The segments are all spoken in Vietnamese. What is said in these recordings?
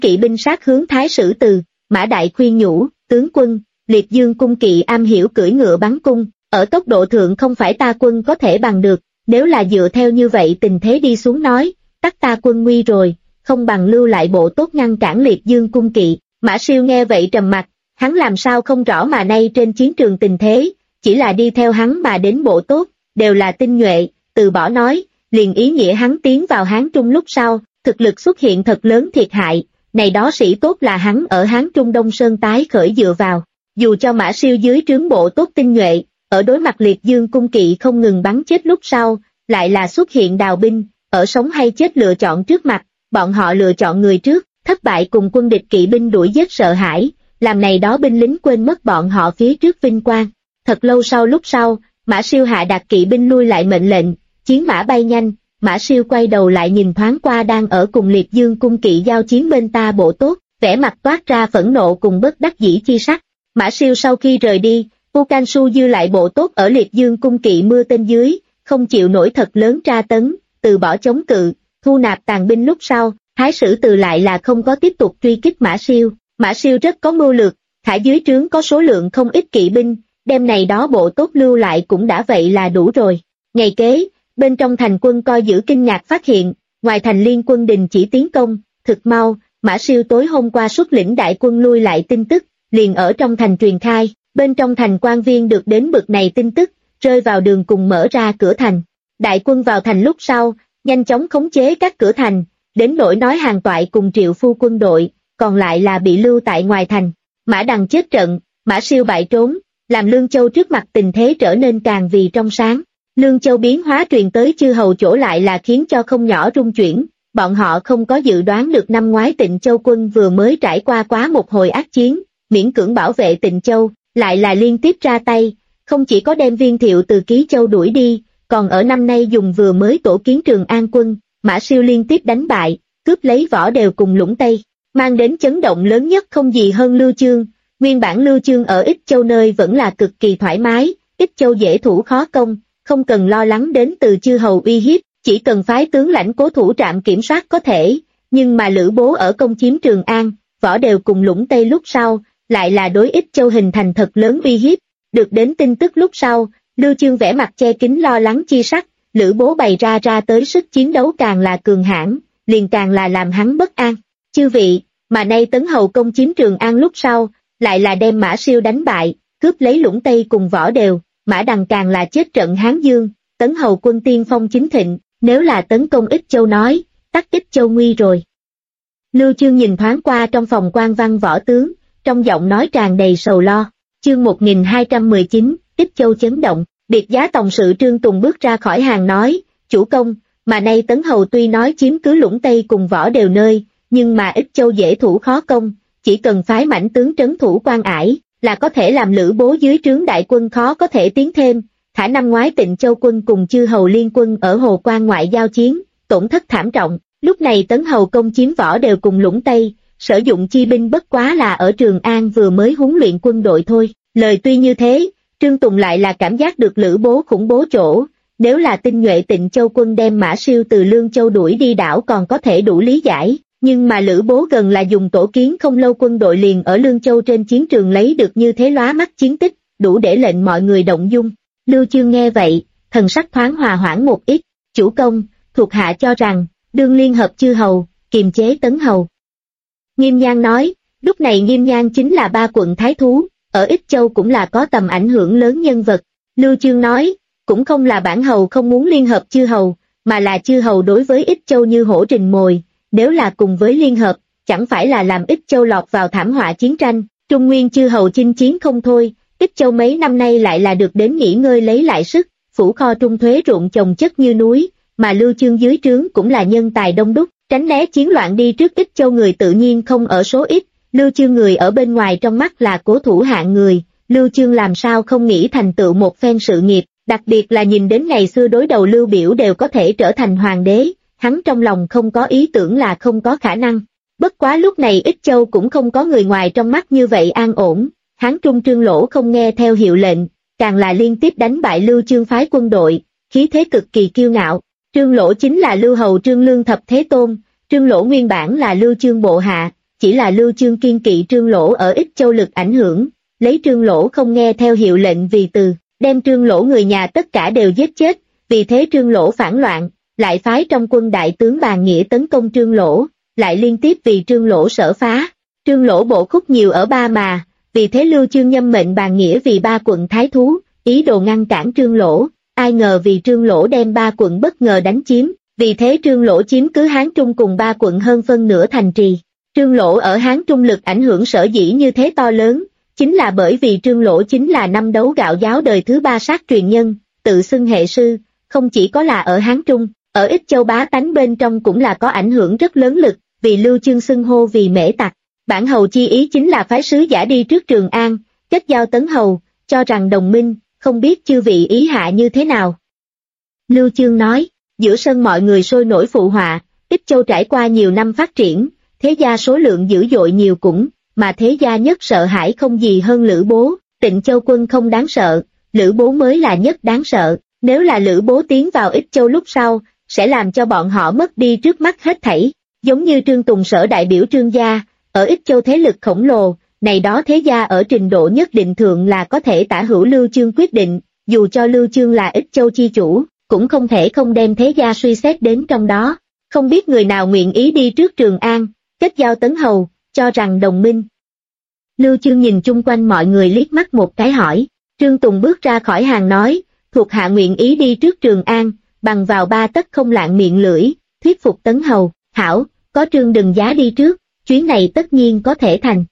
kỵ binh sát hướng Thái Sử Từ. Mã Đại khuyên nhủ, tướng quân, Liệt Dương cung kỵ am hiểu cưỡi ngựa bắn cung, ở tốc độ thượng không phải ta quân có thể bằng được, nếu là dựa theo như vậy tình thế đi xuống nói, tắc ta quân nguy rồi, không bằng lưu lại bộ tốt ngăn cản Liệt Dương cung kỵ. Mã Siêu nghe vậy trầm mặt, hắn làm sao không rõ mà nay trên chiến trường tình thế, chỉ là đi theo hắn mà đến bộ tốt, đều là tinh nhuệ, từ bỏ nói, liền ý nghĩa hắn tiến vào Hán Trung lúc sau, thực lực xuất hiện thật lớn thiệt hại, này đó sĩ tốt là hắn ở Hán Trung Đông Sơn tái khởi dựa vào, dù cho Mã Siêu dưới trướng bộ tốt tinh nhuệ, ở đối mặt Liệt Dương cung kỵ không ngừng bắn chết lúc sau, lại là xuất hiện đào binh, ở sống hay chết lựa chọn trước mặt, bọn họ lựa chọn người trước, thất bại cùng quân địch kỵ binh đuổi giết sợ hãi, làm này đó binh lính quên mất bọn họ phía trước vinh quang. Thật lâu sau lúc sau, Mã Siêu hạ đạt kỵ binh lui lại mệnh lệnh, chiến mã bay nhanh, Mã Siêu quay đầu lại nhìn thoáng qua đang ở cùng Liệt Dương cung kỵ giao chiến bên ta bộ tốt, vẻ mặt toát ra phẫn nộ cùng bất đắc dĩ chi sắc. Mã Siêu sau khi rời đi, Vu Can Su dư lại bộ tốt ở Liệt Dương cung kỵ mưa tên dưới, không chịu nổi thật lớn tra tấn, từ bỏ chống cự, thu nạp tàn binh lúc sau, Thái Sử Từ lại là không có tiếp tục truy kích Mã Siêu. Mã Siêu rất có mưu lược, thả dưới trướng có số lượng không ít kỵ binh, đem này đó bộ tốt lưu lại cũng đã vậy là đủ rồi. Ngày kế, bên trong thành quân coi giữ kinh ngạc phát hiện, ngoài thành liên quân đình chỉ tiến công, thực mau, Mã Siêu tối hôm qua xuất lĩnh đại quân lui lại tin tức, liền ở trong thành truyền khai, bên trong thành quan viên được đến bực này tin tức, rơi vào đường cùng mở ra cửa thành. Đại quân vào thành lúc sau, nhanh chóng khống chế các cửa thành, đến nỗi nói Hàn Toại cùng Triệu Phu quân đội, còn lại là bị lưu tại ngoài thành. Mã Đằng chết trận, Mã Siêu bại trốn, làm Lương Châu trước mặt tình thế trở nên càng vì trong sáng. Lương Châu biến hóa truyền tới chư hầu chỗ lại là khiến cho không nhỏ rung chuyển, bọn họ không có dự đoán được năm ngoái Tịnh Châu quân vừa mới trải qua quá một hồi ác chiến, miễn cưỡng bảo vệ Tịnh Châu, lại là liên tiếp ra tay, không chỉ có đem Viên Thiệu từ Ký Châu đuổi đi, còn ở năm nay dùng vừa mới tổ kiến Trường An quân, Mã Siêu liên tiếp đánh bại, cướp lấy Võ Đều cùng Lũng Tây, mang đến chấn động lớn nhất không gì hơn Lưu Chương. Nguyên bản Lưu Chương ở Ích Châu nơi vẫn là cực kỳ thoải mái, Ích Châu dễ thủ khó công, không cần lo lắng đến từ chư hầu uy hiếp, chỉ cần phái tướng lãnh cố thủ trạm kiểm soát có thể, nhưng mà Lữ Bố ở công chiếm Trường An, Võ Đều cùng Lũng Tây lúc sau, lại là đối Ích Châu hình thành thật lớn uy hiếp. Được đến tin tức lúc sau, Lưu Chương vẻ mặt che kín lo lắng chi sắc, Lữ Bố bày ra tới sức chiến đấu càng là cường hãn, liền càng là làm hắn bất an. Chư vị, mà nay Tấn Hầu công chiếm Trường An lúc sau, lại là đem Mã Siêu đánh bại, cướp lấy Lũng Tây cùng Võ Đều, Mã Đằng càng là chết trận Hán Dương, Tấn Hầu quân tiên phong chính thịnh, nếu là tấn công Ích Châu nói, tắc Ích Châu nguy rồi. Lưu Chương nhìn thoáng qua trong phòng quan văn võ tướng, trong giọng nói tràn đầy sầu lo. Chương 1219, Ích Châu chấn động, Biệt Giá Tòng sự Trương Tùng bước ra khỏi hàng nói, chủ công, mà nay Tấn Hầu tuy nói chiếm cứ Lũng Tây cùng Võ Đều nơi, nhưng mà Ích Châu dễ thủ khó công, chỉ cần phái mãnh tướng trấn thủ Quan Ải, là có thể làm Lữ Bố dưới trướng đại quân khó có thể tiến thêm. Thả năm ngoái Tịnh Châu quân cùng chư hầu liên quân ở Hồ Quan ngoại giao chiến, tổn thất thảm trọng, lúc này Tấn Hầu công chiếm Võ Đều cùng Lũng Tây, sử dụng chi binh bất quá là ở Trường An vừa mới huấn luyện quân đội thôi. Lời tuy như thế, Trương Tùng lại là cảm giác được Lữ Bố khủng bố chỗ, nếu là tinh nhuệ Tịnh Châu quân đem Mã Siêu từ Lương Châu đuổi đi đảo còn có thể đủ lý giải, nhưng mà Lữ Bố gần là dùng tổ kiến không lâu quân đội liền ở Lương Châu trên chiến trường lấy được như thế lóa mắt chiến tích, đủ để lệnh mọi người động dung. Lưu Chương nghe vậy, thần sắc thoáng hòa hoãn một ít, chủ công, thuộc hạ cho rằng, đương liên hợp chư hầu, kiềm chế Tấn Hầu. Nghiêm Nhan nói, lúc này Nghiêm Nhan chính là ba quận thái thú, ở Ích Châu cũng là có tầm ảnh hưởng lớn nhân vật. Lưu Chương nói, cũng không là bản hầu không muốn liên hợp chư hầu, mà là chư hầu đối với Ích Châu như hổ rình mồi, nếu là cùng với liên hợp, chẳng phải là làm Ích Châu lọt vào thảm họa chiến tranh, Trung Nguyên chư hầu chinh chiến không thôi. Ích Châu mấy năm nay lại là được đến nghỉ ngơi lấy lại sức, phủ kho trung thuế ruộng trồng chất như núi, mà Lưu Chương dưới trướng cũng là nhân tài đông đúc, tránh né chiến loạn đi trước Ích Châu người tự nhiên không ở số ít, Lưu Chương người ở bên ngoài trong mắt là cố thủ hạng người, Lưu Chương làm sao không nghĩ thành tựu một phen sự nghiệp, đặc biệt là nhìn đến ngày xưa đối đầu Lưu Biểu đều có thể trở thành hoàng đế, hắn trong lòng không có ý tưởng là không có khả năng. Bất quá lúc này Ích Châu cũng không có người ngoài trong mắt như vậy an ổn. Hán Trung Trương Lỗ không nghe theo hiệu lệnh, càng là liên tiếp đánh bại Lưu Chương phái quân đội, khí thế cực kỳ kiêu ngạo. Trương Lỗ chính là Lưu Hầu Trương Lương Thập Thế Tôn, Trương Lỗ nguyên bản là Lưu Chương bộ hạ, chỉ là Lưu Chương kiên kỵ Trương Lỗ ở Ích Châu lực ảnh hưởng, lấy Trương Lỗ không nghe theo hiệu lệnh vì từ, đem Trương Lỗ người nhà tất cả đều giết chết, vì thế Trương Lỗ phản loạn, lại phái trong quân đại tướng Bàn Nghĩa tấn công Trương Lỗ, lại liên tiếp vì Trương Lỗ sở phá. Trương Lỗ bộ khúc nhiều ở Ba Mà, vì thế Lưu Chương nhâm mệnh Bàn Nghĩa vì ba quận thái thú, ý đồ ngăn cản Trương Lỗ, ai ngờ vì Trương Lỗ đem ba quận bất ngờ đánh chiếm, vì thế Trương Lỗ chiếm cứ Hán Trung cùng ba quận hơn phân nửa thành trì. Trương Lỗ ở Hán Trung lực ảnh hưởng sở dĩ như thế to lớn, chính là bởi vì Trương Lỗ chính là năm đấu gạo giáo đời thứ ba sát truyền nhân, tự xưng hệ sư, không chỉ có là ở Hán Trung, ở Ích Châu bá tánh bên trong cũng là có ảnh hưởng rất lớn lực, vì Lưu Chương xưng hô vì mễ tặc. Bản hầu chi ý chính là phái sứ giả đi trước Trường An, kết giao Tấn hầu, cho rằng đồng minh, không biết chư vị ý hạ như thế nào. Lưu Chương nói, giữa sân mọi người sôi nổi phụ họa, Ích Châu trải qua nhiều năm phát triển, thế gia số lượng dữ dội nhiều cũng, mà thế gia nhất sợ hãi không gì hơn Lữ Bố, Tịnh Châu quân không đáng sợ, Lữ Bố mới là nhất đáng sợ, nếu là Lữ Bố tiến vào Ích Châu lúc sau, sẽ làm cho bọn họ mất đi trước mắt hết thảy, giống như Trương Tùng sở đại biểu Trương gia, ở Ích Châu thế lực khổng lồ, này đó thế gia ở trình độ nhất định thượng là có thể tả hữu Lưu Chương quyết định, dù cho Lưu Chương là Ích Châu chi chủ, cũng không thể không đem thế gia suy xét đến trong đó, không biết người nào nguyện ý đi trước Trường An, kết giao Tấn hầu, cho rằng đồng minh. Lưu Chương nhìn chung quanh mọi người liếc mắt một cái hỏi, Trương Tùng bước ra khỏi hàng nói, thuộc hạ nguyện ý đi trước Trường An, bằng vào ba tấc không lạng miệng lưỡi, thuyết phục Tấn hầu, hảo, có Trương đừng giá đi trước, chuyến này tất nhiên có thể thành.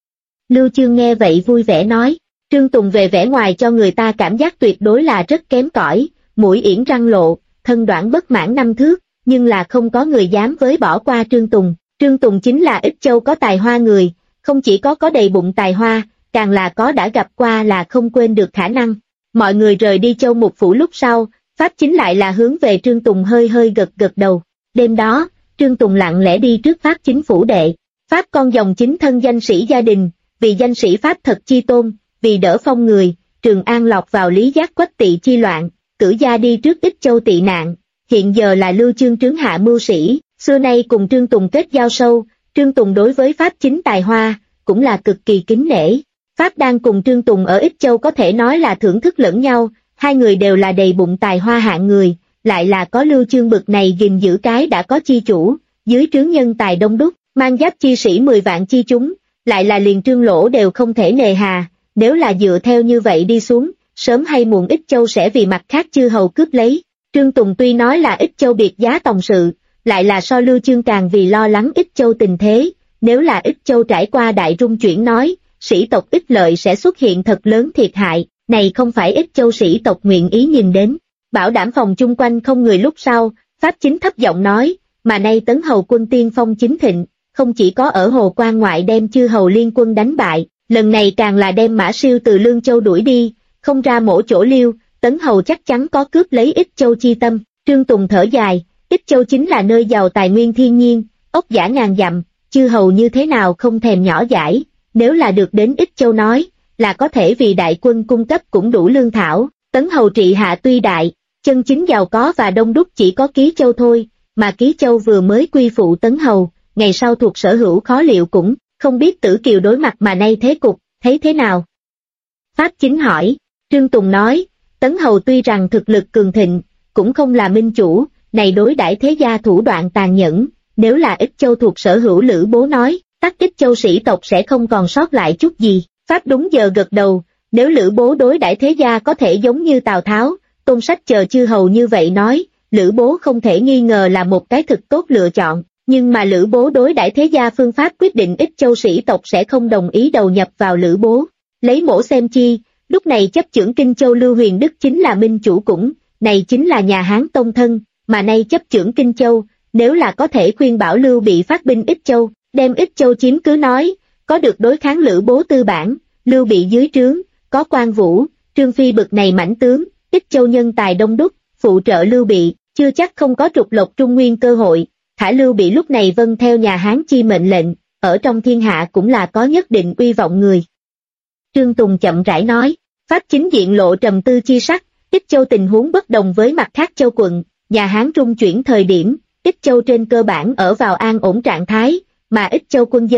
Lưu Chương nghe vậy vui vẻ nói, Trương Tùng về vẻ ngoài cho người ta cảm giác tuyệt đối là rất kém cỏi, mũi yển răng lộ, thân đoạn bất mãn 5 thước, nhưng là không có người dám với bỏ qua Trương Tùng. Trương Tùng chính là Ích Châu có tài hoa người, không chỉ có đầy bụng tài hoa, càng là có đã gặp qua là không quên được khả năng. Mọi người rời đi Châu Mục Phủ lúc sau, Pháp chính lại là hướng về Trương Tùng hơi hơi gật gật đầu. Đêm đó, Trương Tùng lặng lẽ đi trước Pháp chính phủ đệ. Pháp con dòng chính thân danh sĩ gia đình, vì danh sĩ Pháp thật chi tôn, vì đỡ phong người, Trường An lọt vào lý giác quách tỵ chi loạn, cử gia đi trước Ích Châu tị nạn, hiện giờ là Lưu Chương trướng hạ mưu sĩ, xưa nay cùng Trương Tùng kết giao sâu, Trương Tùng đối với Pháp chính tài hoa, cũng là cực kỳ kính nể. Pháp đang cùng Trương Tùng ở Ích Châu có thể nói là thưởng thức lẫn nhau, hai người đều là đầy bụng tài hoa hạng người, lại là có Lưu Chương bực này gìn giữ cái đã có chi chủ, dưới trướng nhân tài đông đúc, mang giáp chi sĩ 10 vạn chi chúng, lại là liền Trương Lỗ đều không thể nề hà, nếu là dựa theo như vậy đi xuống, sớm hay muộn Ích Châu sẽ vì mặt khác chư hầu cướp lấy. Trương Tùng tuy nói là Ích Châu biệt giá tòng sự, lại là so Lưu Chương càng vì lo lắng Ích Châu tình thế, nếu là Ích Châu trải qua đại rung chuyển nói, sĩ tộc ích lợi sẽ xuất hiện thật lớn thiệt hại, này không phải Ích Châu sĩ tộc nguyện ý nhìn đến. Bảo đảm phòng chung quanh không người lúc sau, Pháp chính thấp giọng nói, mà nay Tấn hầu quân tiên phong chính thịnh, không chỉ có ở Hồ Quan ngoại đem chư hầu liên quân đánh bại, lần này càng là đem Mã Siêu từ Lương Châu đuổi đi, không ra mổ chỗ liêu, Tấn hầu chắc chắn có cướp lấy Ích Châu chi tâm. Trương Tùng thở dài, Ích Châu chính là nơi giàu tài nguyên thiên nhiên, ốc dã ngàn dặm, chư hầu như thế nào không thèm nhỏ dãi, nếu là được đến Ích Châu nói, là có thể vì đại quân cung cấp cũng đủ lương thảo. Tấn hầu trị hạ tuy đại, chân chính giàu có và đông đúc chỉ có Ký Châu thôi, mà Ký Châu vừa mới quy phụ Tấn hầu, ngày sau thuộc sở hữu khó liệu cũng, không biết Tử Kiều đối mặt mà nay thế cục, thấy thế nào? Pháp chính hỏi, Trương Tùng nói, Tấn hầu tuy rằng thực lực cường thịnh, cũng không là minh chủ, này đối đãi thế gia thủ đoạn tàn nhẫn, nếu là Ích Châu thuộc sở hữu Lữ Bố nói, tắc Ích Châu sĩ tộc sẽ không còn sót lại chút gì. Pháp đúng giờ gật đầu, nếu Lữ Bố đối đãi thế gia có thể giống như Tào Tháo, Tôn Sách chờ chư hầu như vậy nói, Lữ Bố không thể nghi ngờ là một cái thực tốt lựa chọn, nhưng mà Lữ Bố đối đãi thế gia phương pháp quyết định Ích Châu sĩ tộc sẽ không đồng ý đầu nhập vào Lữ Bố. Lấy mổ xem chi, lúc này chấp chưởng Kinh Châu Lưu Huyền Đức chính là minh chủ cũng, này chính là nhà Hán tông thân, mà nay chấp chưởng Kinh Châu, nếu là có thể khuyên bảo Lưu Bị phát binh Ích Châu, đem Ích Châu chiếm cứ nói, có được đối kháng Lữ Bố tư bản, Lưu Bị dưới trướng, có Quan Vũ, Trương Phi bực này mãnh tướng, Ích Châu nhân tài đông đúc, phụ trợ Lưu Bị, chưa chắc không có trục lộc Trung Nguyên cơ hội. Thả Lưu Bị lúc này vâng theo nhà Hán chi mệnh lệnh, ở trong thiên hạ cũng là có nhất định uy vọng người. Trương Tùng chậm rãi nói, Pháp chính diện lộ trầm tư chi sắc, Ích Châu tình huống bất đồng với mặt khác châu quận, nhà Hán trung chuyển thời điểm, Ích Châu trên cơ bản ở vào an ổn trạng thái, mà Ích Châu quân dân,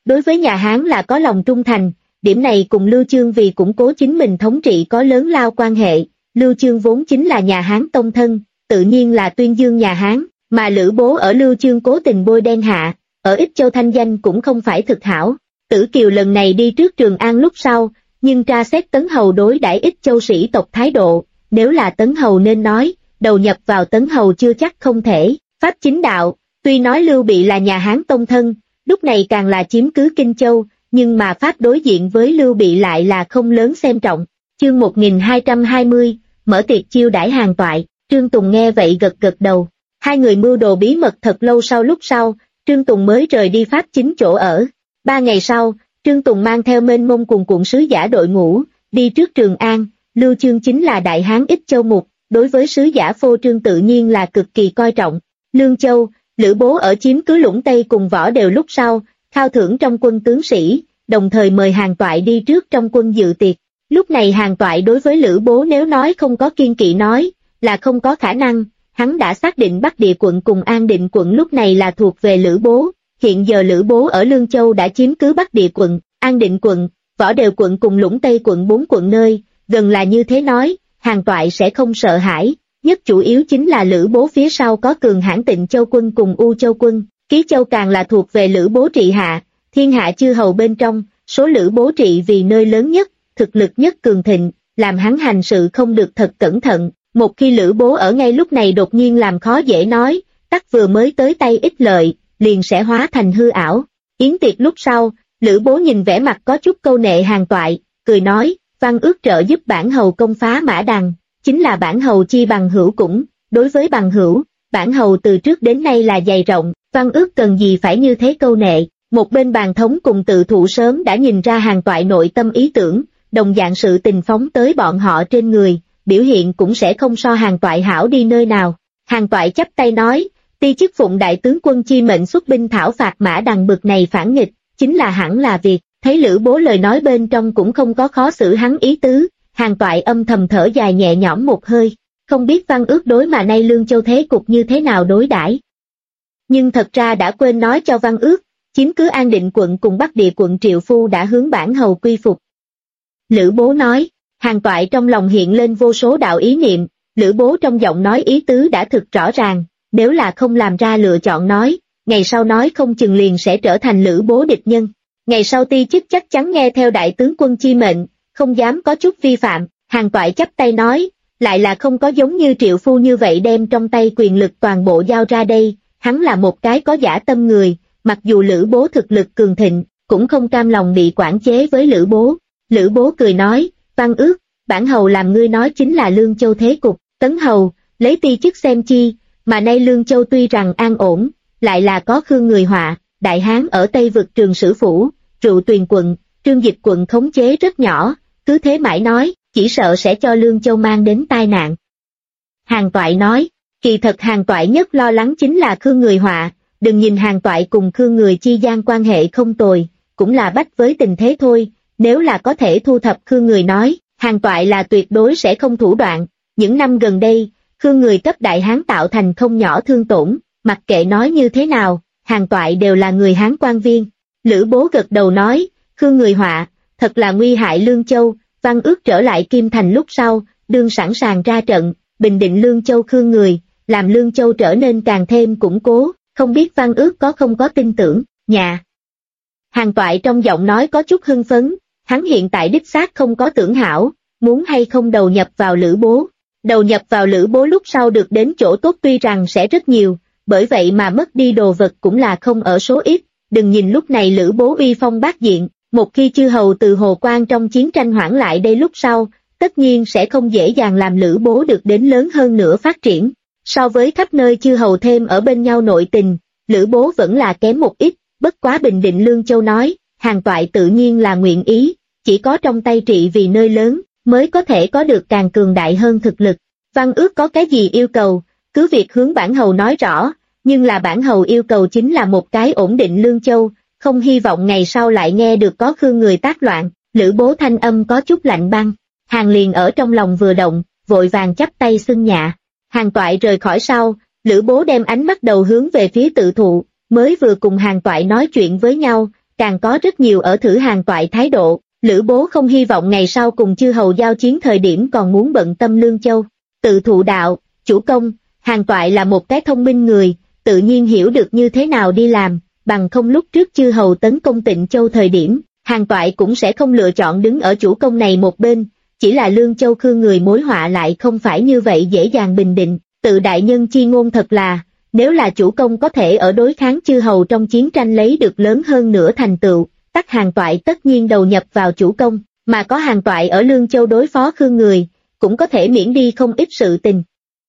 đối với nhà Hán là có lòng trung thành, điểm này cùng Lưu Chương vì củng cố chính mình thống trị có lớn lao quan hệ. Lưu Chương vốn chính là nhà Hán tông thân, tự nhiên là tuyên dương nhà Hán, mà Lữ Bố ở Lưu Chương cố tình bôi đen hạ, ở Ích Châu thanh danh cũng không phải thực hảo. Tử Kiều lần này đi trước Trường An lúc sau, nhưng tra xét Tấn Hầu đối đãi Ích Châu sĩ tộc thái độ, nếu là Tấn Hầu nên nói, đầu nhập vào Tấn Hầu chưa chắc không thể. Pháp chính đạo, tuy nói Lưu Bị là nhà Hán tông thân, lúc này càng là chiếm cứ Kinh Châu, nhưng mà Pháp đối diện với Lưu Bị lại là không lớn xem trọng. Chương 1220, mở tiệc chiêu đãi hàng toại. Trương Tùng nghe vậy gật gật đầu. Hai người mưu đồ bí mật thật lâu lúc sau, Trương Tùng mới rời đi Pháp chính chỗ ở. 3 ngày sau, Trương Tùng mang theo mênh mông cuồn cuộn sứ giả đội ngũ, đi trước Trường An. Lưu Chương chính là đại hán Ích Châu mục, đối với sứ giả phô trương tự nhiên là cực kỳ coi trọng. Lương Châu, Lữ Bố ở chiếm cứ Lũng Tây cùng Võ Đều lúc sau, khao thưởng trong quân tướng sĩ, đồng thời mời Hàn Toại đi trước trong quân dự tiệc. Lúc này Hàn Toại đối với Lữ Bố nếu nói không có kiên kỵ nói, là không có khả năng, hắn đã xác định Bắc Địa quận cùng An Định quận lúc này là thuộc về Lữ Bố. Hiện giờ Lữ Bố ở Lương Châu đã chiếm cứ Bắc Địa quận, An Định quận, Võ Đều quận cùng Lũng Tây quận 4 quận nơi, gần là như thế nói, Hàn Toại sẽ không sợ hãi. Nhất chủ yếu chính là Lữ Bố phía sau có cường hãn Tịnh Châu quân cùng U Châu quân, Ký Châu càng là thuộc về Lữ Bố trị hạ, thiên hạ chư hầu bên trong, số Lữ Bố trị vì nơi lớn nhất, thực lực nhất cường thịnh, làm hắn hành sự không được thật cẩn thận. Một khi Lữ Bố ở ngay lúc này đột nhiên làm khó dễ nói, tắc vừa mới tới tay ích lợi, liền sẽ hóa thành hư ảo. Yến tiệc lúc sau, Lữ Bố nhìn vẻ mặt có chút câu nệ Hàn Toại, cười nói, Văn ước trợ giúp bản hầu công phá Mã Đằng, chính là bản hầu chi bằng hữu cũng, đối với bằng hữu, bản hầu từ trước đến nay là dày rộng, Văn ước cần gì phải như thế câu nệ. Một bên bàn thống cùng tự thụ sớm đã nhìn ra Hàn Toại nội tâm ý tưởng, đồng dạng sự tình phóng tới bọn họ trên người, biểu hiện cũng sẽ không so Hàn Toại hảo đi nơi nào. Hàn Toại chắp tay nói, ti chức phụng đại tướng quân chi mệnh xuất binh thảo phạt Mã Đằng bực này phản nghịch, chính là hẳn là việc. Thấy Lữ Bố lời nói bên trong cũng không có khó xử hắn ý tứ, Hàn Toại âm thầm thở dài nhẹ nhõm một hơi, không biết Văn ước đối mà nay Lương Châu thế cục như thế nào đối đãi. Nhưng thật ra đã quên nói cho Văn ước, chiếm cứ An Định quận cùng Bắc Địa quận Triệu Phu đã hướng bản hầu quy phục. Lữ Bố nói, Hàn Toại trong lòng hiện lên vô số đạo ý niệm, Lữ Bố trong giọng nói ý tứ đã thực rõ ràng, nếu là không làm ra lựa chọn nói, ngày sau nói không chừng liền sẽ trở thành Lữ Bố địch nhân. Ngày sau ti chức chắc chắn nghe theo đại tướng quân chi mệnh, không dám có chút vi phạm. Hàn Toại chắp tay nói, lại là không có giống như Triệu Phu như vậy đem trong tay quyền lực toàn bộ giao ra đây, hắn là một cái có dã tâm người, mặc dù Lữ Bố thực lực cường thịnh, cũng không cam lòng bị quản chế với Lữ Bố. Lữ Bố cười nói, Văn ước, bản hầu làm ngươi nói chính là Lương Châu thế cục, Tấn hầu, lấy ti chức xem chi, mà nay Lương Châu tuy rằng an ổn, lại là có Khương người họa, Đại Hán ở Tây vực Trường Sử Phủ, Rượu Tuyền quận, Trương Dịch quận khống chế rất nhỏ, cứ thế mãi nói, chỉ sợ sẽ cho Lương Châu mang đến tai nạn. Hàn Toại nói, kỳ thật Hàn Toại nhất lo lắng chính là Khương người họa, đừng nhìn Hàn Toại cùng Khương người chi gian quan hệ không tồi, cũng là bách với tình thế thôi, nếu là có thể thu thập Khương người nói, Hàn Toại là tuyệt đối sẽ không thủ đoạn. Những năm gần đây, Khương người cấp Đại Hán tạo thành không nhỏ thương tổn, mặc kệ nói như thế nào, Hàn Toại đều là người Hán quan viên. Lữ Bố gật đầu nói, Khương người họa, thật là nguy hại Lương Châu, Văn ước trở lại Kim Thành lúc sau, đương sẵn sàng ra trận, bình định Lương Châu Khương người, làm Lương Châu trở nên càng thêm củng cố, không biết Văn ước có không có tin tưởng, nhà. Hàn Toại trong giọng nói có chút hưng phấn, hắn hiện tại đích xác không có tưởng hảo, muốn hay không đầu nhập vào Lữ Bố. Đầu nhập vào Lữ Bố lúc sau được đến chỗ tốt tuy rằng sẽ rất nhiều, bởi vậy mà mất đi đồ vật cũng là không ở số ít. Đừng nhìn lúc này Lữ Bố uy phong bát diện, một khi chư hầu từ Hồ Quan trong chiến tranh hoãn lại đây lúc sau, tất nhiên sẽ không dễ dàng làm Lữ Bố được đến lớn hơn nữa phát triển. So với khắp nơi chư hầu thêm ở bên nhau nội tình, Lữ Bố vẫn là kém một ít, bất quá bình định Lương Châu nói, Hàn Toại tự nhiên là nguyện ý, chỉ có trong tay trị vì nơi lớn, mới có thể có được càng cường đại hơn thực lực. Văn ước có cái gì yêu cầu, cứ việc hướng bản hầu nói rõ, nhưng là bản hầu yêu cầu chính là một cái ổn định Lương Châu, không hy vọng ngày sau lại nghe được có Khương người tác loạn. Lữ Bố thanh âm có chút lạnh băng, Hàn liền ở trong lòng vừa động, vội vàng chắp tay xưng nhạ. Hàn Toại rời khỏi sau, Lữ Bố đem ánh mắt đầu hướng về phía tự thụ, mới vừa cùng Hàn Toại nói chuyện với nhau, càng có rất nhiều ở thử hàng toại thái độ. Lữ Bố không hy vọng ngày sau cùng chư hầu giao chiến thời điểm còn muốn bận tâm Lương Châu. Tự thụ đạo, chủ công, hàng toại là một cái thông minh người, tự nhiên hiểu được như thế nào đi làm, bằng không lúc trước chư hầu tấn công Tịnh Châu thời điểm, hàng toại cũng sẽ không lựa chọn đứng ở chủ công này một bên, chỉ là Lương Châu Khương người mối họa lại không phải như vậy dễ dàng bình định. Tự đại nhân chi ngôn thật là, nếu là chủ công có thể ở đối kháng chư hầu trong chiến tranh lấy được lớn hơn nữa thành tựu, tắc hàng toại tất nhiên đầu nhập vào chủ công, mà có hàng toại ở Lương Châu đối phó Khương người, cũng có thể miễn đi không ít sự tình.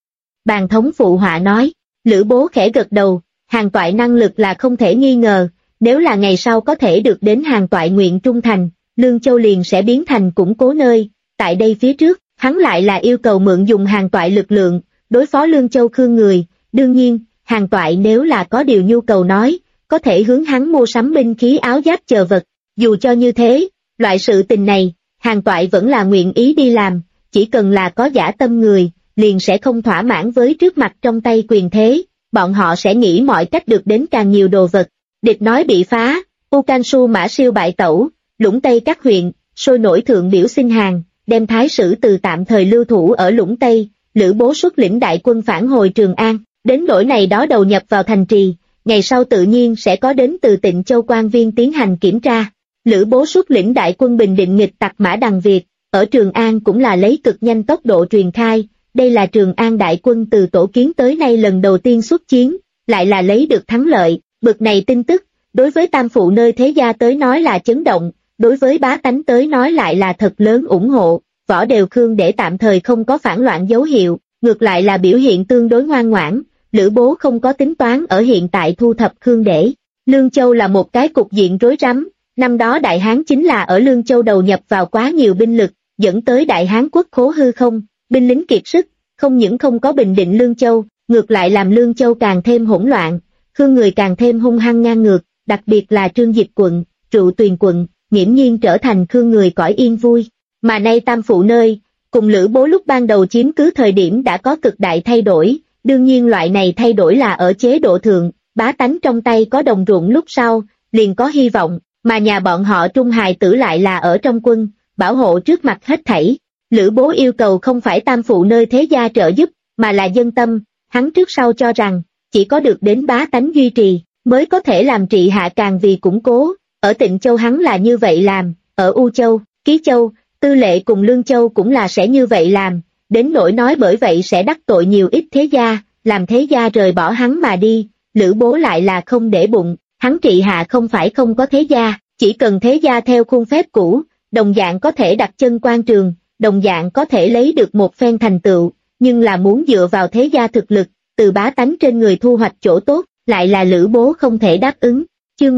Bàn thống phụ họa nói, Lữ Bố khẽ gật đầu, hàng toại năng lực là không thể nghi ngờ, nếu là ngày sau có thể được đến hàng toại nguyện trung thành, Lương Châu liền sẽ biến thành củng cố nơi. Tại đây phía trước, hắn lại là yêu cầu mượn dùng hàng toại lực lượng, đối phó Lương Châu Khương người, đương nhiên, hàng toại nếu là có điều nhu cầu nói, có thể hướng hắn mua sắm binh khí áo giáp chờ vật, dù cho như thế, loại sự tình này, hàng toại vẫn là nguyện ý đi làm, chỉ cần là có dã tâm người, liền sẽ không thỏa mãn với trước mặt trong tay quyền thế, bọn họ sẽ nghĩ mọi cách được đến càng nhiều đồ vật. Địch nói bị phá, U Can Su Mã Siêu bại tẩu, Lũng Tây các huyện, sôi nổi thượng biểu xin hàng, đem thái sử từ tạm thời lưu thủ ở Lũng Tây, Lữ Bố xuất lĩnh đại quân phản hồi Trường An, đến nỗi này đó đầu nhập vào thành trì, ngày sau tự nhiên sẽ có đến từ Tịnh Châu quan viên tiến hành kiểm tra. Lữ Bố xuất lĩnh đại quân bình định nghịch tặc Mã Đằng Việt, ở Trường An cũng là lấy cực nhanh tốc độ truyền khai, đây là Trường An đại quân từ tổ kiến tới nay lần đầu tiên xuất chiến, lại là lấy được thắng lợi, bực này tin tức, đối với tam phụ nơi thế gia tới nói là chấn động, đối với bá tánh tới nói lại là thật lớn ủng hộ, Võ Đều Khương để tạm thời không có phản loạn dấu hiệu, ngược lại là biểu hiện tương đối ngoan ngoãn, Lữ Bố không có tính toán ở hiện tại thu thập Khương để. Lương Châu là một cái cục diện rối rắm, năm đó Đại Hán chính là ở Lương Châu đầu nhập vào quá nhiều binh lực, dẫn tới Đại Hán quốc khố hư không, binh lính kiệt sức, không những không có bình định Lương Châu, ngược lại làm Lương Châu càng thêm hỗn loạn, Khương người càng thêm hung hăng ngang ngược, đặc biệt là Trương Dịch quận, Trụ Tuyền quận, nghiễm nhiên trở thành Khương người cõi yên vui. Mà nay tam phụ nơi, cùng Lữ Bố lúc ban đầu chiếm cứ thời điểm đã có cực đại thay đổi, đương nhiên loại này thay đổi là ở chế độ thượng, bá tánh trong tay có đồng ruộng lúc sau, liền có hy vọng, mà nhà bọn họ trung hài tử lại là ở trong quân, bảo hộ trước mặt hết thảy. Lữ Bố yêu cầu không phải tam phụ nơi thế gia trợ giúp, mà là dân tâm, hắn trước sau cho rằng, chỉ có được đến bá tánh duy trì, mới có thể làm trị hạ càng vì củng cố, ở Tịnh Châu hắn là như vậy làm, ở U Châu, Ký Châu, Tư Lệ cùng Lương Châu cũng là sẽ như vậy làm, đến nỗi nói bởi vậy sẽ đắc tội nhiều ít thế gia, làm thế gia rời bỏ hắn mà đi, Lữ Bố lại là không để bụng, hắn trị hạ không phải không có thế gia, chỉ cần thế gia theo khuôn phép cũ, đồng dạng có thể đặt chân quan trường, đồng dạng có thể lấy được một phen thành tựu, nhưng là muốn dựa vào thế gia thực lực, từ bá tánh trên người thu hoạch chỗ tốt, lại là Lữ Bố không thể đáp ứng. Chương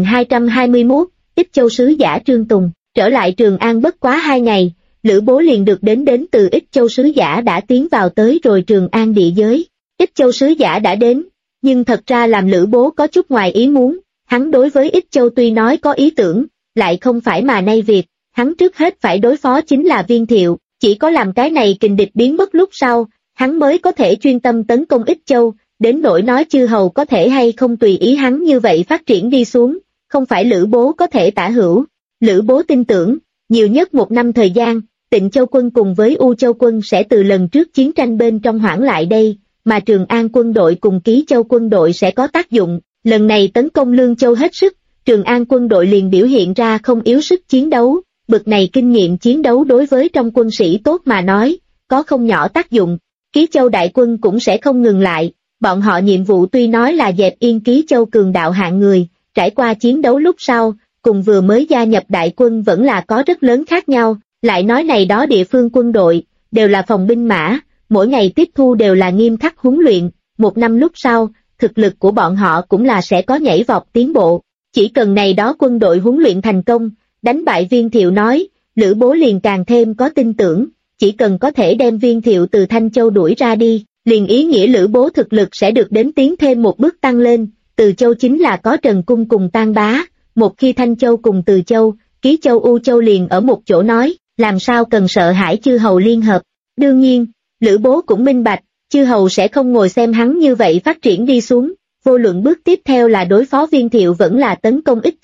1221, Ích Châu sứ giả Trương Tùng, trở lại Trường An bất quá 2 ngày, Lữ Bố liền được đến từ Ích Châu sứ giả đã tiến vào tới rồi Trường An địa giới. Ích Châu sứ giả đã đến, nhưng thật ra làm Lữ Bố có chút ngoài ý muốn, hắn đối với Ích Châu tuy nói có ý tưởng, lại không phải mà nay việc, hắn trước hết phải đối phó chính là Viên Thiệu, chỉ có làm cái này kình địch biến mất lúc sau, hắn mới có thể chuyên tâm tấn công Ích Châu, đến nỗi nói chư hầu có thể hay không tùy ý hắn như vậy phát triển đi xuống, không phải Lữ Bố có thể tả hữu. Lữ Bố tin tưởng, nhiều nhất 1 năm thời gian, Tịnh Châu quân cùng với U Châu quân sẽ từ lần trước chiến tranh bên trong hoãn lại đây, mà Trường An quân đội cùng Ký Châu quân đội sẽ có tác dụng, lần này tấn công Lương Châu hết sức, Trường An quân đội liền biểu hiện ra không yếu sức chiến đấu, bực này kinh nghiệm chiến đấu đối với trong quân sĩ tốt mà nói, có không nhỏ tác dụng, Ký Châu đại quân cũng sẽ không ngừng lại, bọn họ nhiệm vụ tuy nói là dẹp yên Ký Châu cường đạo hạng người, trải qua chiến đấu lúc sau, cùng vừa mới gia nhập đại quân vẫn là có rất lớn khác nhau, lại nói này đó địa phương quân đội, đều là phòng binh mã, mỗi ngày tiếp thu đều là nghiêm khắc huấn luyện, 1 năm lúc sau, thực lực của bọn họ cũng là sẽ có nhảy vọt tiến bộ, chỉ cần này đó quân đội huấn luyện thành công, đánh bại Viên Thiệu nói, Lữ Bố liền càng thêm có tin tưởng, chỉ cần có thể đem Viên Thiệu từ Thanh Châu đuổi ra đi, liền ý nghĩa Lữ Bố thực lực sẽ được đến tiến thêm một bước tăng lên, Từ Châu chính là có Trần Cung cùng Tan Bá, một khi Thanh Châu cùng Từ Châu, Ký Châu U Châu liền ở một chỗ nói, làm sao cần sợ hãi chư hầu liên hợp. Đương nhiên, Lữ Bố cũng minh bạch, chư hầu sẽ không ngồi xem hắn như vậy phát triển đi xuống, vô luận bước tiếp theo là đối phó Viên Thiệu vẫn là tấn công Ích Châu,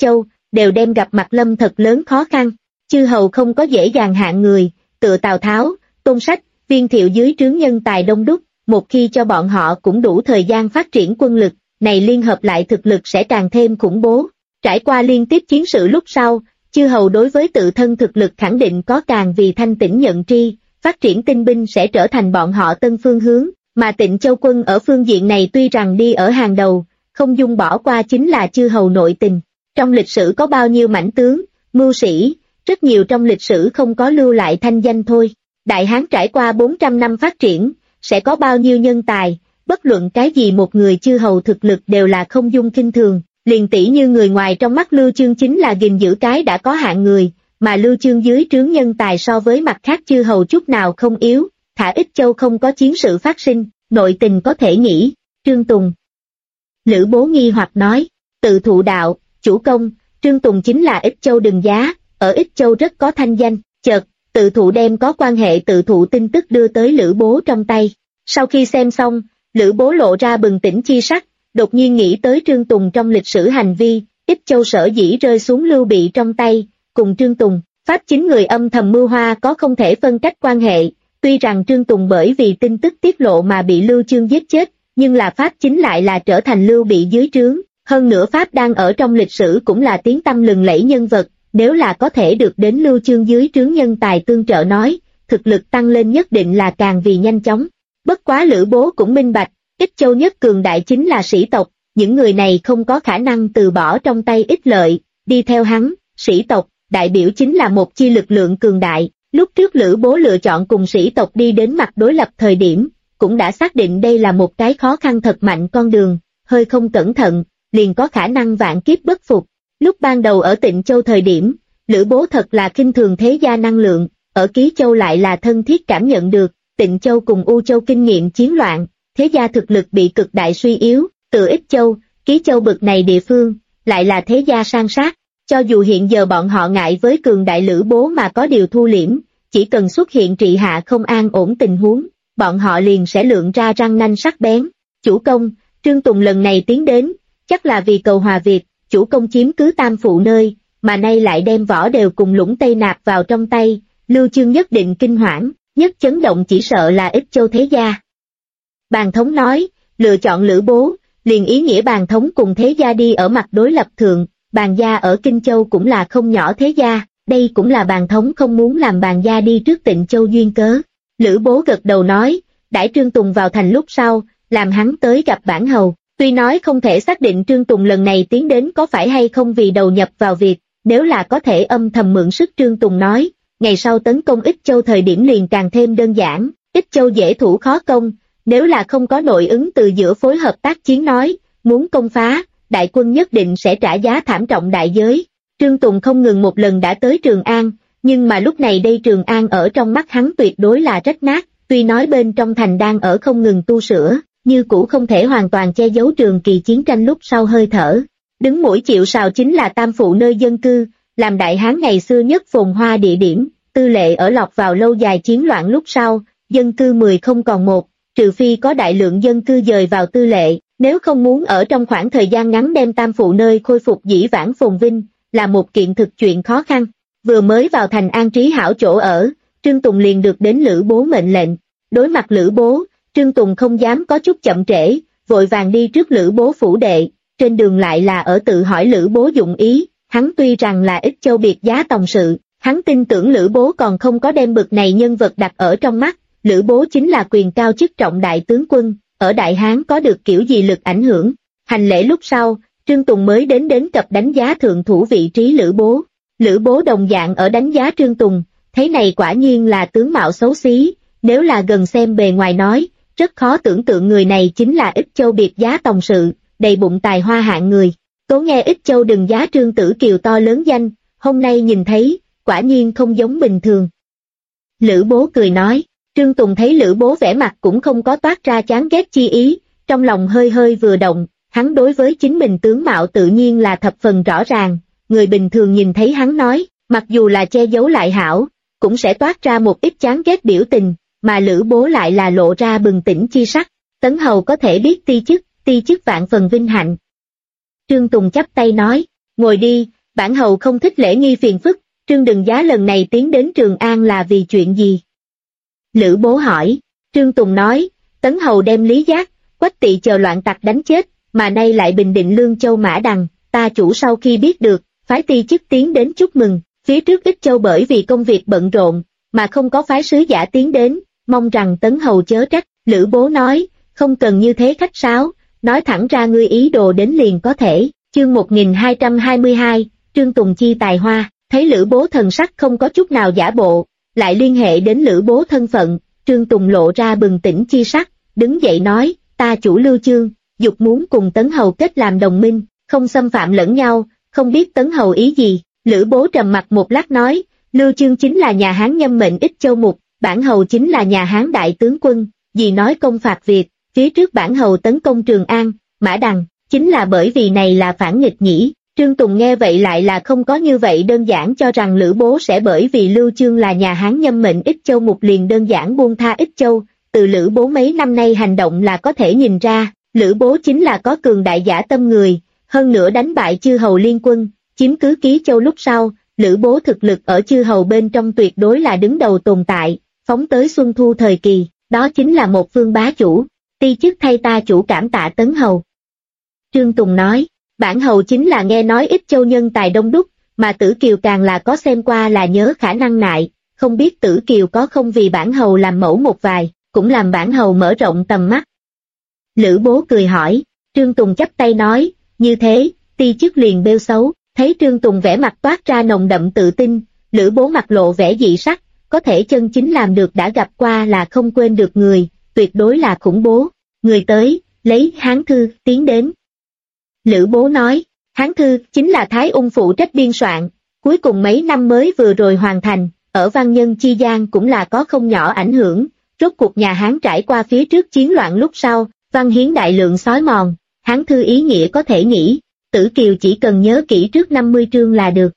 đều đem gặp mặt lâm thật lớn khó khăn. Chư hầu không có dễ dàng hạng người, tựa Tào Tháo, Tôn Sách, Viên Thiệu dưới trướng nhân tài đông đúc, một khi cho bọn họ cũng đủ thời gian phát triển quân lực, này liên hợp lại thực lực sẽ càng thêm khủng bố. Trải qua liên tiếp chiến sự lúc sau, chư hầu đối với tự thân thực lực khẳng định có càng vì thanh tĩnh nhận tri, phát triển tinh binh sẽ trở thành bọn họ tân phương hướng, mà Tịnh Châu quân ở phương diện này tuy rằng đi ở hàng đầu, không dung bỏ qua chính là chư hầu nội tình. Trong lịch sử có bao nhiêu mãnh tướng, mưu sĩ, rất nhiều trong lịch sử không có lưu lại thanh danh thôi. Đại Hán trải qua 400 năm phát triển, sẽ có bao nhiêu nhân tài, bất luận cái gì một người chư hầu thực lực đều là không dung kinh thường. Liền tỷ như người ngoài trong mắt Lưu Chương chính là gìn giữ cái đã có hạng người, mà Lưu Chương dưới trướng nhân tài so với mặt khác chư hầu chút nào không yếu, thả Ích Châu không có chiến sự phát sinh, nội tình có thể nghĩ. Trương Tùng. Lữ Bố nghi hoặc nói, tự thụ đạo, chủ công, Trương Tùng chính là Ích Châu Đừng Giá, ở Ích Châu rất có thanh danh. Chợt, tự thụ đem có quan hệ tự thụ tin tức đưa tới Lữ Bố trong tay. Sau khi xem xong, Lữ Bố lộ ra bừng tỉnh chi sắc, đột nhiên nghĩ tới Trương Tùng trong lịch sử hành vi, Ích Châu sở dĩ rơi xuống Lưu Bị trong tay, cùng Trương Tùng, Pháp chính người âm thầm mưu hoa có không thể phân cách quan hệ, tuy rằng Trương Tùng bởi vì tin tức tiết lộ mà bị Lưu Chương giết chết, nhưng là Pháp chính lại là trở thành Lưu Bị dưới trướng, hơn nữa Pháp đang ở trong lịch sử cũng là tiếng tăm lừng lẫy nhân vật, nếu là có thể được đến Lưu Chương dưới trướng nhân tài tương trợ nói, thực lực tăng lên nhất định là càng vì nhanh chóng. Bất quá Lữ Bố cũng minh bạch, Ích Châu nhất cường đại chính là sĩ tộc, những người này không có khả năng từ bỏ trong tay ích lợi, đi theo hắn, sĩ tộc, đại biểu chính là một chi lực lượng cường đại. Lúc trước Lữ Bố lựa chọn cùng sĩ tộc đi đến mặt đối lập thời điểm, cũng đã xác định đây là một cái khó khăn thật mạnh con đường, hơi không cẩn thận, liền có khả năng vạn kiếp bất phục. Lúc ban đầu ở Tịnh Châu thời điểm, Lữ Bố thật là khinh thường thế gia năng lượng, ở Ký Châu lại là thân thiết cảm nhận được, Tịnh Châu cùng U Châu kinh nghiệm chiến loạn, thế gia thực lực bị cực đại suy yếu, từ Ích Châu, Ký Châu bực này địa phương, lại là thế gia san sát, cho dù hiện giờ bọn họ ngại với cường đại Lữ Bố mà có điều thu liễm, chỉ cần xuất hiện trị hạ không an ổn tình huống, bọn họ liền sẽ lượng ra răng nanh sắc bén. Chủ công, Trương Tùng lần này tiến đến, chắc là vì cầu hòa việc, chủ công chiếm cứ Tam Phụ nơi, mà nay lại đem võ đều cùng Lũng Tây nạp vào trong tay, Lưu Chương nhất định kinh hoảng, nhất chấn động chỉ sợ là Ích Châu thế gia. Bàn thống nói, lựa chọn Lữ Bố, liền ý nghĩa bàn thống cùng thế gia đi ở mặt đối lập thượng, bàn gia ở Kinh Châu cũng là không nhỏ thế gia, đây cũng là bàn thống không muốn làm bàn gia đi trước Tịnh Châu duyên cớ. Lữ Bố gật đầu nói, đãi Trương Tùng vào thành lúc sau, làm hắn tới gặp bản hầu, tuy nói không thể xác định Trương Tùng lần này tiến đến có phải hay không vì đầu nhập vào việc, nếu là có thể âm thầm mượn sức Trương Tùng nói, ngày sau tấn công Ích Châu thời điểm liền càng thêm đơn giản, Ích Châu dễ thủ khó công, nếu là không có nội ứng từ giữa phối hợp tác chiến nói, muốn công phá, đại quân nhất định sẽ trả giá thảm trọng đại giới. Trương Tùng không ngừng một lần đã tới Trường An, nhưng mà lúc này đây Trường An ở trong mắt hắn tuyệt đối là rách nát, tuy nói bên trong thành đang ở không ngừng tu sửa, như cũ không thể hoàn toàn che giấu Trường Kỳ chiến tranh lúc sau hơi thở. Đứng mũi chịu sào chính là Tam Phụ nơi dân cư, làm Đại Hán ngày xưa nhất phồn hoa địa điểm, tư lệ ở lọt vào lâu dài chiến loạn lúc sau, dân cư 10 không còn một, trừ phi có đại lượng dân cư dời vào tư lệ, nếu không muốn ở trong khoảng thời gian ngắn đem Tam Phụ nơi khôi phục dĩ vãng phồn vinh, là một kiện thực chuyện khó khăn. Vừa mới vào thành an trí hảo chỗ ở, Trương Tùng liền được đến Lữ Bố mệnh lệnh. Đối mặt Lữ Bố, Trương Tùng không dám có chút chậm trễ, vội vàng đi trước Lữ Bố phủ đệ, trên đường lại là ở tự hỏi Lữ Bố dụng ý, hắn tuy rằng là Ích Châu biệt giá tòng sự, hắn tin tưởng Lữ Bố còn không có đem bực này nhân vật đặt ở trong mắt, Lữ Bố chính là quyền cao chức trọng đại tướng quân, ở Đại Hán có được kiểu gì lực ảnh hưởng. Hành lễ lúc sau, Trương Tùng mới đến cập đánh giá thượng thủ vị trí Lữ Bố. Lữ Bố đồng dạng ở đánh giá Trương Tùng, thấy này quả nhiên là tướng mạo xấu xí, nếu là gần xem bề ngoài nói, rất khó tưởng tượng người này chính là Ích Châu biệt giá tòng sự, đầy bụng tài hoa hạng người. Tố nghe Ích Châu Đừng Giá Trương Tử Kiều to lớn danh, hôm nay nhìn thấy, quả nhiên không giống bình thường. Lữ Bố cười nói, Trương Tùng thấy Lữ Bố vẻ mặt cũng không có toát ra chán ghét chi ý, trong lòng hơi hơi vừa động, hắn đối với chính mình tướng mạo tự nhiên là thập phần rõ ràng, người bình thường nhìn thấy hắn nói, mặc dù là che giấu lại hảo, cũng sẽ toát ra một ít chán ghét biểu tình, mà Lữ Bố lại là lộ ra bừng tỉnh chi sắc, Tấn Hầu có thể biết ti chức vạn phần vinh hạnh. Trương Tùng chắp tay nói, ngồi đi, bản hầu không thích lễ nghi phiền phức, Trương Đừng Giá lần này tiến đến Trường An là vì chuyện gì? Lữ Bố hỏi. Trương Tùng nói, Tấn hầu đem Lý Giác, Quách Tỵ chờ loạn tặc đánh chết, mà nay lại bình định Lương Châu Mã Đằng, ta chủ sau khi biết được, phái ti chức tiến đến chúc mừng, phía trước Ích Châu bởi vì công việc bận rộn, mà không có phái sứ giả tiến đến, mong rằng Tấn hầu chớ trách. Lữ Bố nói, không cần như thế khách sáo, nói thẳng ra ngươi ý đồ đến liền có thể. Chương 1222, Trương Tùng chi tài hoa, thấy Lữ Bố thần sắc không có chút nào giả bộ, lại liên hệ đến Lữ Bố thân phận, Trương Tùng lộ ra bừng tỉnh chi sắc, đứng dậy nói, ta chủ Lưu Chương, dục muốn cùng Tấn hầu kết làm đồng minh, không xâm phạm lẫn nhau, không biết Tấn hầu ý gì. Lữ Bố trầm mặt một lát nói, Lưu Chương chính là nhà Hán nhâm mệnh Ích Châu mục, bản hầu chính là nhà Hán đại tướng quân, vì nói công phạt Việt, phía trước bản hầu tấn công Trường An, Mã Đằng, chính là bởi vì này là phản nghịch nhỉ. Trương Tùng nghe vậy lại là không có như vậy đơn giản cho rằng Lữ Bố sẽ bởi vì Lưu Chương là nhà Hán nhâm mệnh Ích Châu mục liền đơn giản buông tha Ích Châu, từ Lữ Bố mấy năm nay hành động là có thể nhìn ra, Lữ Bố chính là có cường đại dã tâm người, hơn nữa đánh bại chư hầu liên quân, chiếm cứ Ký Châu lúc sau, Lữ Bố thực lực ở chư hầu bên trong tuyệt đối là đứng đầu tồn tại, phóng tới Xuân Thu thời kỳ, đó chính là một phương bá chủ, ti chức thay ta chủ cảm tạ Tấn hầu. Trương Tùng nói, bản hầu chính là nghe nói Ích Châu nhân tài đông đúc, mà Tử Kiều càng là có xem qua là nhớ khả năng nại, không biết Tử Kiều có không vì bản hầu làm mẫu một vài, cũng làm bản hầu mở rộng tầm mắt. Lữ Bố cười hỏi, Trương Tùng chắp tay nói, như thế, ti chức liền bêu xấu, thấy Trương Tùng vẻ mặt toát ra nồng đậm tự tin, Lữ Bố mặt lộ vẻ dị sắc, có thể chân chính làm được đã gặp qua là không quên được người, tuyệt đối là khủng bố, người tới, lấy Hán thư, tiến đến. Lữ Bố nói, Hán thư chính là Thái Ung phụ trách biên soạn, cuối cùng mấy năm mới vừa rồi hoàn thành, ở văn nhân chi gian cũng là có không nhỏ ảnh hưởng, rốt cuộc nhà Hán trải qua phía trước chiến loạn lúc sau, văn hiến đại lượng xói mòn, Hán thư ý nghĩa có thể nghĩ, Tử Kiều chỉ cần nhớ kỹ trước 50 chương là được.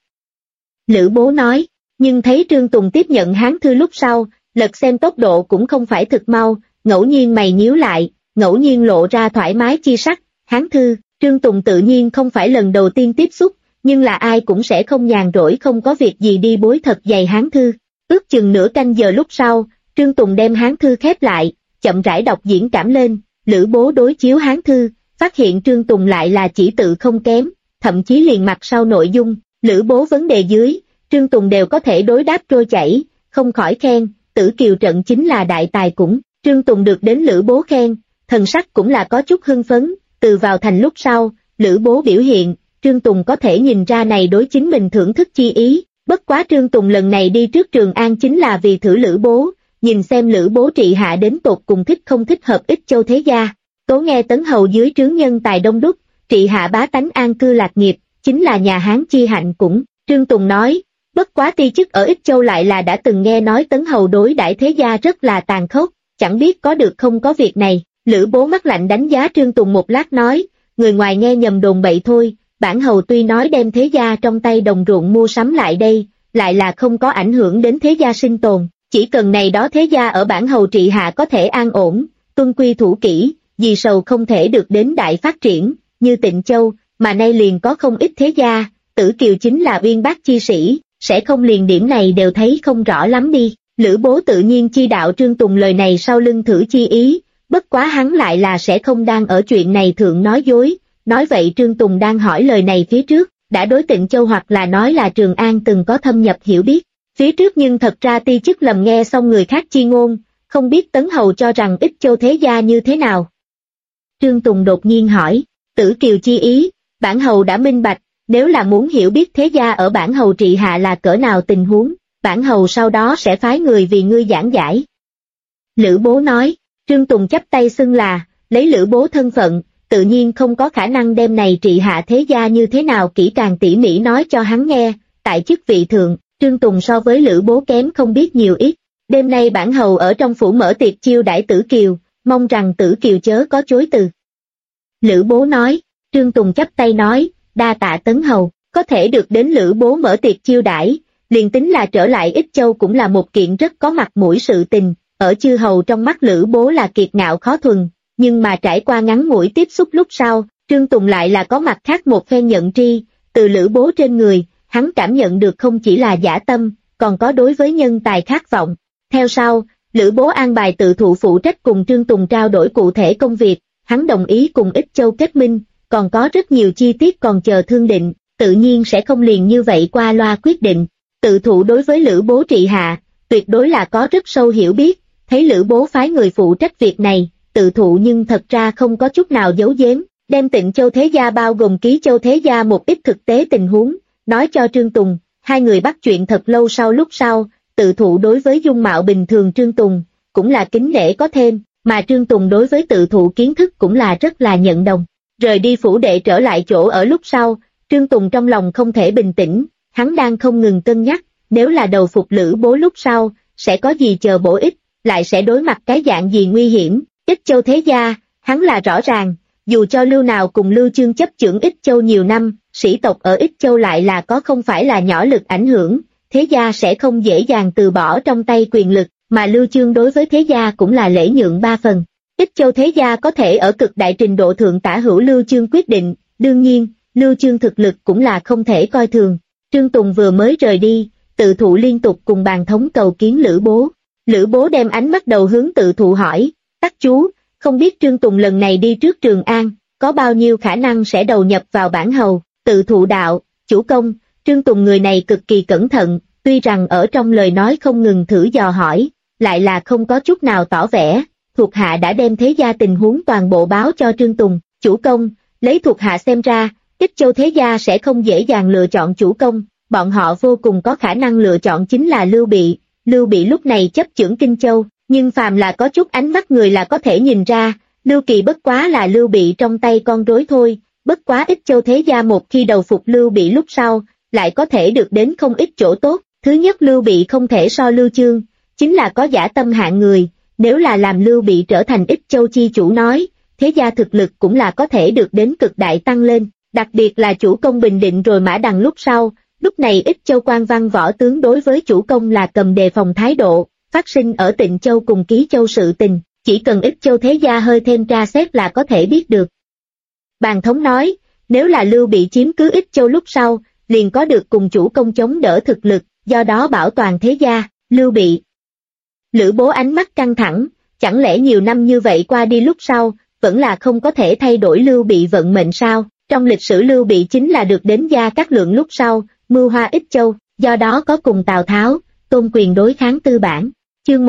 Lữ Bố nói, nhưng thấy Trương Tùng tiếp nhận Hán thư lúc sau, lật xem tốc độ cũng không phải thực mau, ngẫu nhiên mày nhíu lại, ngẫu nhiên lộ ra thoải mái chi sắc, Hán thư, Trương Tùng tự nhiên không phải lần đầu tiên tiếp xúc, nhưng là ai cũng sẽ không nhàn rỗi không có việc gì đi bối thật dày Hán thư. Ước chừng nửa canh giờ lúc sau, Trương Tùng đem Hán thư khép lại, chậm rãi đọc diễn cảm lên, Lữ Bố đối chiếu Hán thư, phát hiện Trương Tùng lại là chỉ tự không kém, thậm chí liền mặt sau nội dung, Lữ Bố vấn đề dưới, Trương Tùng đều có thể đối đáp trôi chảy, không khỏi khen, Tử Kiều trận chính là đại tài cũng, Trương Tùng được đến Lữ Bố khen, thần sắc cũng là có chút hưng phấn, từ vào thành lúc sau, Lữ Bố biểu hiện, Trương Tùng có thể nhìn ra này đối chính mình thưởng thức chi ý, bất quá Trương Tùng lần này đi trước Trường An chính là vì thử Lữ Bố, nhìn xem Lữ Bố trị hạ đến tột cùng thích không thích hợp Ích Châu thế gia. Tố nghe Tấn hầu dưới trướng nhân tài đông đúc, trị hạ bá tánh an cư lạc nghiệp, chính là nhà Hán chi hạnh cũng, Trương Tùng nói, bất quá ti chức ở Ích Châu lại là đã từng nghe nói Tấn hầu đối đãi thế gia rất là tàn khốc, chẳng biết có được không có việc này. Lữ Bố mắt lạnh đánh giá Trương Tùng một lát nói, người ngoài nghe nhầm đồn bậy thôi, bản hầu tuy nói đem thế gia trong tay đồng ruộng mua sắm lại đây, lại là không có ảnh hưởng đến thế gia sinh tồn, chỉ cần này đó thế gia ở bản hầu trị hạ có thể an ổn, tuân quy thủ kỹ, vì sầu không thể được đến đại phát triển, như Tịnh Châu, mà nay liền có không ít thế gia, Tử Kiều chính là uyên bác chi sĩ, sẽ không liền điểm này đều thấy không rõ lắm đi. Lữ Bố tự nhiên chi đạo Trương Tùng lời này sau lưng thử chi ý, bất quá hắn lại là sẽ không đang ở chuyện này thượng nói dối, nói vậy Trương Tùng đang hỏi lời này phía trước, đã đối Tịnh Châu hoặc là nói là Trường An từng có thâm nhập hiểu biết, phía trước nhưng thật ra ti chức lầm nghe xong người khác chi ngôn, không biết Tấn hầu cho rằng Ích Châu thế gia như thế nào. Trương Tùng đột nhiên hỏi, Tử Kiều chi ý, bản hầu đã minh bạch, nếu là muốn hiểu biết thế gia ở bản hầu trị hạ là cỡ nào tình huống, bản hầu sau đó sẽ phái người vì ngươi giảng giải. Lữ Bố nói, Trương Tùng chắp tay xưng là, lấy Lữ Bố thân phận, tự nhiên không có khả năng đem này trị hạ thế gia như thế nào kỹ càng tỉ mỉ nói cho hắn nghe, tại chức vị thượng, Trương Tùng so với Lữ Bố kém không biết nhiều ít, đêm nay bản hầu ở trong phủ mở tiệc chiêu đãi Tử Kiều, mong rằng Tử Kiều chớ có chối từ. Lữ Bố nói, Trương Tùng chắp tay nói, đa tạ Tấn hầu, có thể được đến Lữ Bố mở tiệc chiêu đãi, liền tính là trở lại Ích Châu cũng là một kiện rất có mặt mũi sự tình, ở chư hầu trong mắt Lữ Bố là kiệt ngạo khó thuần, nhưng mà trải qua ngắn ngủi tiếp xúc lúc sau, Trương Tùng lại là có mặt khác một phen nhận tri, Từ Lữ Bố trên người, hắn cảm nhận được không chỉ là dã tâm, còn có đối với nhân tài khát vọng. Theo sau, Lữ Bố an bài Tự Thụ phụ trách cùng Trương Tùng trao đổi cụ thể công việc, hắn đồng ý cùng Ích Châu kết minh, còn có rất nhiều chi tiết còn chờ thương định, tự nhiên sẽ không liền như vậy qua loa quyết định. Tự Thụ đối với Lữ Bố trị hạ, tuyệt đối là có rất sâu hiểu biết, thấy Lữ Bố phái người phụ trách việc này, Tự Thụ nhưng thật ra không có chút nào giấu giếm, đem Tịnh Châu Thế Gia bao gồm Ký Châu Thế Gia một ít thực tế tình huống, nói cho Trương Tùng, hai người bắt chuyện thật lâu lúc sau, Tự Thụ đối với dung mạo bình thường Trương Tùng, cũng là kính nể có thêm, mà Trương Tùng đối với Tự Thụ kiến thức cũng là rất là nhận đồng. Rời đi phủ đệ trở lại chỗ ở lúc sau, Trương Tùng trong lòng không thể bình tĩnh, hắn đang không ngừng cân nhắc, nếu là đầu phục Lữ Bố lúc sau, sẽ có gì chờ bổ ích, lại sẽ đối mặt cái dạng gì nguy hiểm. Ích Châu Thế Gia, hắn là rõ ràng, dù cho Lưu nào cùng Lưu Chương chấp chưởng Ích Châu nhiều năm, sĩ tộc ở Ích Châu lại là có không phải là nhỏ lực ảnh hưởng, Thế Gia sẽ không dễ dàng từ bỏ trong tay quyền lực, mà Lưu Chương đối với Thế Gia cũng là lễ nhượng 3 phần. Ích Châu Thế Gia có thể ở cực đại trình độ thượng tả hữu Lưu Chương quyết định, đương nhiên, Lưu Chương thực lực cũng là không thể coi thường. Trương Tùng vừa mới rời đi, Tự Thụ liên tục cùng Bàn Thống cầu kiến Lữ Bố. Lữ Bố đem ánh mắt đầu hướng Tự Thụ hỏi, Tắc chú, không biết Trương Tùng lần này đi trước Trường An, có bao nhiêu khả năng sẽ đầu nhập vào bản hầu. Tự Thụ đạo, chủ công, Trương Tùng người này cực kỳ cẩn thận, tuy rằng ở trong lời nói không ngừng thử dò hỏi, lại là không có chút nào tỏ vẻ, thuộc hạ đã đem Thế Gia tình huống toàn bộ báo cho Trương Tùng, chủ công, lấy thuộc hạ xem ra, Ích Châu Thế Gia sẽ không dễ dàng lựa chọn chủ công, bọn họ vô cùng có khả năng lựa chọn chính là Lưu Bị lúc này chấp chưởng Kinh Châu, nhưng phàm là có chút ánh mắt người là có thể nhìn ra, Lưu Kỳ bất quá là Lưu Bị trong tay con rối thôi, bất quá Ích Châu Thế Gia một khi đầu phục Lưu Bị lúc sau, lại có thể được đến không ít chỗ tốt, thứ nhất Lưu Bị không thể so Lưu Chương, chính là có dã tâm hạng người, nếu là làm Lưu Bị trở thành Ích Châu chi chủ nói, Thế Gia thực lực cũng là có thể được đến cực đại tăng lên, đặc biệt là chủ công bình định rồi Mã Đằng lúc sau, lúc này Ích Châu quan văn võ tướng đối với chủ công là cầm đề phòng thái độ, phát sinh ở Tịnh Châu cùng Ký Châu sự tình, chỉ cần Ích Châu Thế Gia hơi thêm tra xét là có thể biết được. Bàn Thống nói, nếu là Lưu Bị chiếm cứ Ích Châu lúc sau, liền có được cùng chủ công chống đỡ thực lực, do đó bảo toàn Thế Gia. Lưu Bị. Lữ Bố ánh mắt căng thẳng, chẳng lẽ nhiều năm như vậy qua đi lúc sau, vẫn là không có thể thay đổi Lưu Bị vận mệnh sao? Trong lịch sử Lưu Bị chính là được đến Gia Cát Lượng lúc sau, mưu hoa Ích Châu, do đó có cùng Tào Tháo, Tôn Quyền đối kháng Tư Bản. Chương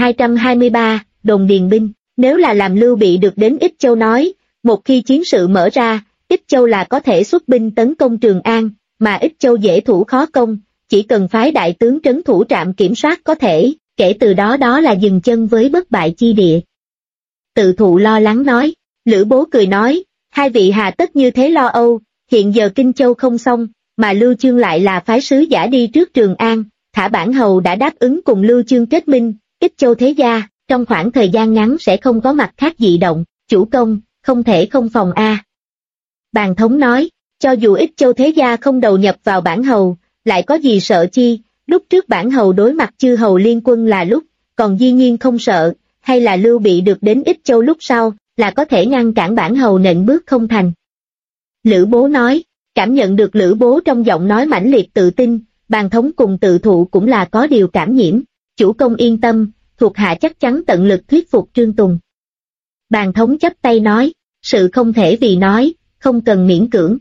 1223, Đồn Điền Binh, nếu là làm Lưu Bị được đến Ích Châu nói, một khi chiến sự mở ra, Ích Châu là có thể xuất binh tấn công Trường An, mà Ích Châu dễ thủ khó công, chỉ cần phái đại tướng trấn thủ trạm kiểm soát có thể, kể từ đó đó là dừng chân với bất bại chi địa. Tự Thụ lo lắng nói, Lữ Bố cười nói, hai vị hà tất như thế lo âu, hiện giờ Kinh Châu không xong, mà Lưu Chương lại là phái sứ giả đi trước Trường An, thả bản hầu đã đáp ứng cùng Lưu Chương kết minh, Ích Châu Thế Gia, trong khoảng thời gian ngắn sẽ không có mặt khác dị động, chủ công, không thể không phòng a. Bàn Thống nói, cho dù Ích Châu Thế Gia không đầu nhập vào bản hầu, lại có gì sợ chi, lúc trước bản hầu đối mặt chư hầu liên quân là lúc, còn dĩ nhiên không sợ, hay là Lưu Bị được đến Ích Châu lúc sau, là có thể ngăn cản bản hầu nện bước không thành. Lữ Bố nói, cảm nhận được Lữ Bố trong giọng nói mãnh liệt tự tin, Bàn Thống cùng Tự Thụ cũng là có điều cảm nhiễm, chủ công yên tâm, thuộc hạ chắc chắn tận lực thuyết phục Trương Tùng. Bàn Thống chắp tay nói, sự không thể vì nói, không cần miễn cưỡng.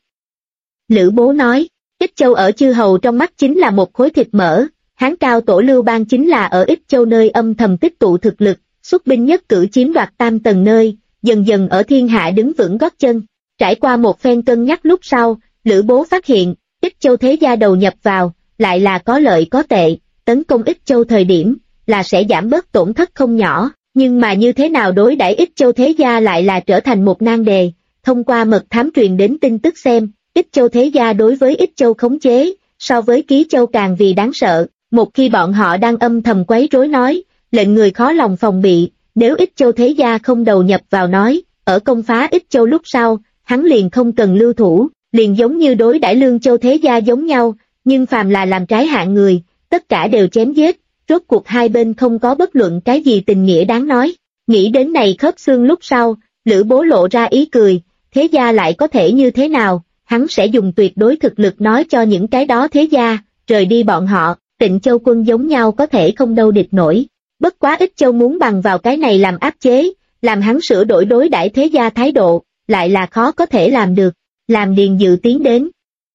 Lữ Bố nói, Ích Châu ở chư hầu trong mắt chính là một khối thịt mỡ, Hán Cao Tổ Lưu Bang chính là ở Ích Châu nơi âm thầm tích tụ thực lực, xuất binh nhất cử chiếm đoạt tam tầng nơi, dần dần ở thiên hạ đứng vững gót chân. Trải qua một phen cân nhắc lúc sau, Lữ Bố phát hiện, Ích Châu Thế Gia đầu nhập vào, lại là có lợi có tệ, tấn công Ích Châu thời điểm, là sẽ giảm bớt tổn thất không nhỏ, nhưng mà như thế nào đối đãi Ích Châu Thế Gia lại là trở thành một nan đề, thông qua mật thám truyền đến tin tức xem, Ích Châu Thế Gia đối với Ích Châu khống chế, so với Ký Châu càng vì đáng sợ, một khi bọn họ đang âm thầm quấy rối nói, lệnh người khó lòng phòng bị, nếu Ích Châu Thế Gia không đầu nhập vào nói, ở công phá Ích Châu lúc sau, hắn liền không cần lưu thủ, liền giống như đối đãi Lương Châu Thế Gia giống nhau, nhưng phàm là làm trái hạng người, tất cả đều chém giết, rốt cuộc hai bên không có bất luận cái gì tình nghĩa đáng nói. Nghĩ đến này khớp xương lúc sau, Lữ Bố lộ ra ý cười, Thế Gia lại có thể như thế nào, hắn sẽ dùng tuyệt đối thực lực nói cho những cái đó thế gia, rời đi bọn họ. Tịnh Châu quân giống nhau có thể không đâu địch nổi. Bất quá Ích Châu muốn bằng vào cái này làm áp chế, làm hắn sửa đổi đối đãi thế gia thái độ, lại là khó có thể làm được. Làm Điền Dự tiến đến.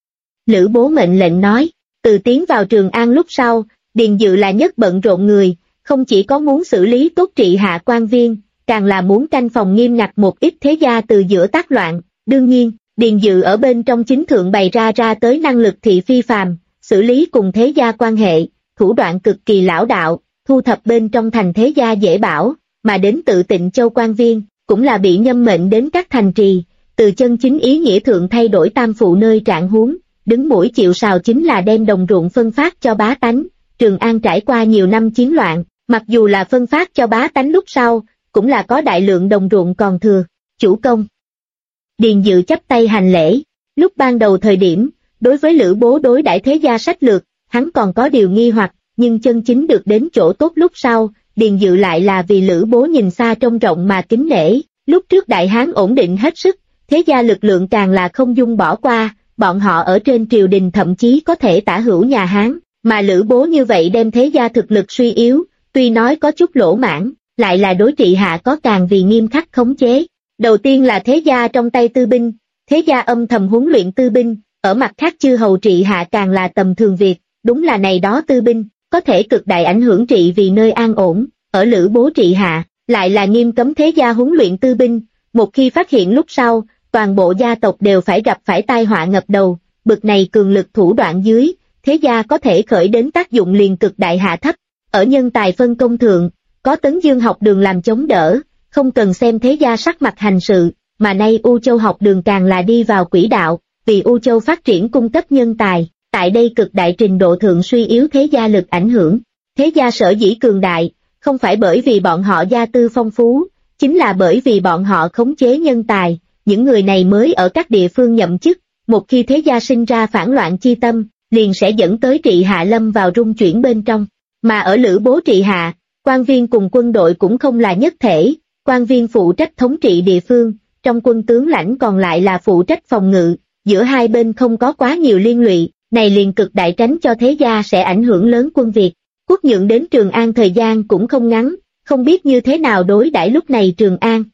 Lữ Bố mệnh lệnh nói, từ tiến vào Trường An lúc sau, Điền Dự là nhất bận rộn người, không chỉ có muốn xử lý tốt trị hạ quan viên, càng là muốn canh phòng nghiêm ngặt một ít thế gia từ giữa tác loạn. Đương nhiên, Điền Dự ở bên trong chính thượng bày ra tới năng lực thị phi phàm, xử lý cùng thế gia quan hệ, thủ đoạn cực kỳ lão đạo, thu thập bên trong thành thế gia dễ bảo, mà đến tự Tịnh Châu quan viên, cũng là bị nhâm mệnh đến các thành trì, từ chân chính ý nghĩa thượng thay đổi tam phụ nơi trạng huống, đứng mũi chịu sào chính là đem đồng ruộng phân phát cho bá tánh. Trường An trải qua nhiều năm chiến loạn, mặc dù là phân phát cho bá tánh lúc sau, cũng là có đại lượng đồng ruộng còn thừa. Chủ công. Điền Dự chắp tay hành lễ, lúc ban đầu thời điểm, đối với Lữ Bố đối đãi thế gia sách lược, hắn còn có điều nghi hoặc, nhưng chân chính được đến chỗ tốt lúc sau, Điền Dự lại là vì Lữ Bố nhìn xa trông rộng mà kính nể. Lúc trước Đại Hán ổn định hết sức, thế gia lực lượng càng là không dung bỏ qua, bọn họ ở trên triều đình thậm chí có thể tả hữu nhà Hán, mà Lữ Bố như vậy đem thế gia thực lực suy yếu, tuy nói có chút lỗ mãn, lại là đối trị hạ có càng vì nghiêm khắc khống chế. Đầu tiên là thế gia trong tay tư binh, thế gia âm thầm huấn luyện tư binh, ở mặt khác chư hầu trị hạ càng là tầm thường việc, đúng là này đó tư binh, có thể cực đại ảnh hưởng trị vì nơi an ổn, ở Lữ Bố trị hạ, lại là nghiêm cấm thế gia huấn luyện tư binh, một khi phát hiện lúc sau, toàn bộ gia tộc đều phải gặp phải tai họa ngập đầu, bực này cường lực thủ đoạn dưới, thế gia có thể khởi đến tác dụng liền cực đại hạ thấp, ở nhân tài phân công thượng, có Tấn Dương học đường làm chống đỡ, không cần xem thế gia sắc mặt hành sự, mà nay U Châu học đường càng là đi vào quỹ đạo, vì U Châu phát triển cung cấp nhân tài, tại đây cực đại trình độ thượng suy yếu thế gia lực ảnh hưởng. Thế gia sở dĩ cường đại, không phải bởi vì bọn họ gia tư phong phú, chính là bởi vì bọn họ khống chế nhân tài, những người này mới ở các địa phương nhậm chức, một khi thế gia sinh ra phản loạn chi tâm, liền sẽ dẫn tới trị hạ lâm vào rung chuyển bên trong. Mà ở Lữ Bố trị hạ, quan viên cùng quân đội cũng không là nhất thể, quan viên phụ trách thống trị địa phương, trong quân tướng lãnh còn lại là phụ trách phòng ngự, giữa hai bên không có quá nhiều liên lụy, này liền cực đại tránh cho thế gia sẽ ảnh hưởng lớn quân Việt. Quốc Nhượng đến Trường An thời gian cũng không ngắn, không biết như thế nào đối đãi lúc này Trường An.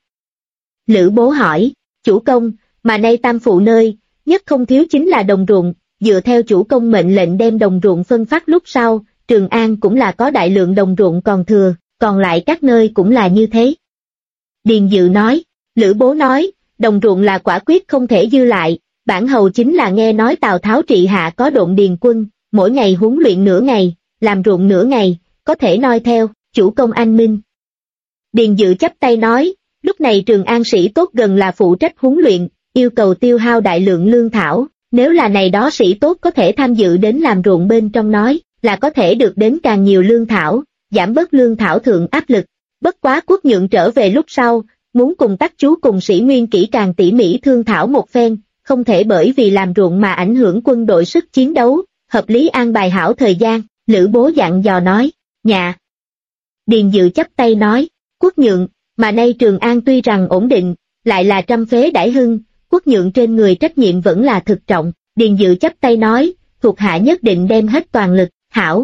Lữ Bố hỏi, chủ công, mà nay tam phụ nơi, nhất không thiếu chính là đồng ruộng, dựa theo chủ công mệnh lệnh đem đồng ruộng phân phát lúc sau, Trường An cũng là có đại lượng đồng ruộng còn thừa, còn lại các nơi cũng là như thế. Điền Dự nói, Lữ Bố nói, đồng ruộng là quả quyết không thể dư lại, bản hầu chính là nghe nói Tào Tháo trị hạ có độn điền quân, mỗi ngày huấn luyện nửa ngày, làm ruộng nửa ngày, có thể noi theo, chủ công anh minh. Điền Dự chắp tay nói, lúc này Trường An sĩ tốt gần là phụ trách huấn luyện, yêu cầu tiêu hao đại lượng lương thảo, nếu là này đó sĩ tốt có thể tham dự đến làm ruộng bên trong nói, là có thể được đến càng nhiều lương thảo, giảm bớt lương thảo thượng áp lực. Bất quá Quốc Nhượng trở về lúc sau, muốn cùng Tắc Chú cùng Sĩ Nguyên kỹ càng tỉ mỉ thương thảo một phen, không thể bởi vì làm ruộng mà ảnh hưởng quân đội sức chiến đấu, hợp lý an bài hảo thời gian. Lữ Bố dặn dò nói, nhà. Điền Dự chắp tay nói, Quốc Nhượng, mà nay Trường An tuy rằng ổn định, lại là trăm phế đãi hưng, Quốc Nhượng trên người trách nhiệm vẫn là thực trọng. Điền Dự chắp tay nói, thuộc hạ nhất định đem hết toàn lực, hảo.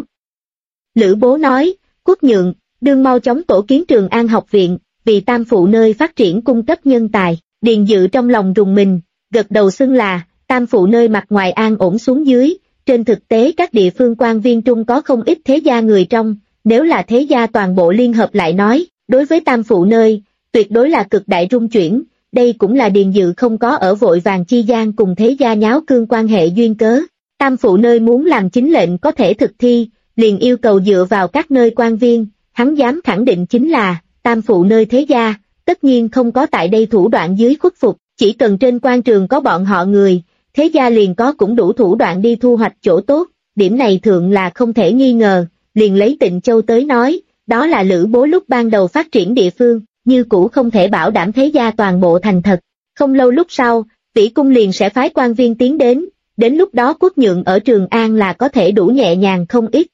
Lữ Bố nói, Quốc Nhượng, đương mau chóng tổ kiến Trường An học viện, vì tam phụ nơi phát triển cung cấp nhân tài. Điền Dự trong lòng rùng mình, gật đầu xưng là, tam phụ nơi mặt ngoài an ổn xuống dưới, trên thực tế các địa phương quan viên trung có không ít thế gia người trong, nếu là thế gia toàn bộ liên hợp lại nói, đối với tam phụ nơi, tuyệt đối là cực đại rung chuyển, đây cũng là Điền Dự không có ở vội vàng chi gian cùng thế gia nháo cương quan hệ duyên cớ. Tam phụ nơi muốn làm chính lệnh có thể thực thi, liền yêu cầu dựa vào các nơi quan viên, hắn dám khẳng định chính là, tam phụ nơi thế gia, tất nhiên không có tại đây thủ đoạn dưới khuất phục, chỉ cần trên quan trường có bọn họ người, thế gia liền có cũng đủ thủ đoạn đi thu hoạch chỗ tốt, điểm này thượng là không thể nghi ngờ, liền lấy Tịnh Châu tới nói, đó là Lữ Bố lúc ban đầu phát triển địa phương, như cũ không thể bảo đảm thế gia toàn bộ thành thật. Không lâu lúc sau, Vĩ Cung liền sẽ phái quan viên tiến đến lúc đó Quốc Nhượng ở Trường An là có thể đủ nhẹ nhàng không ít.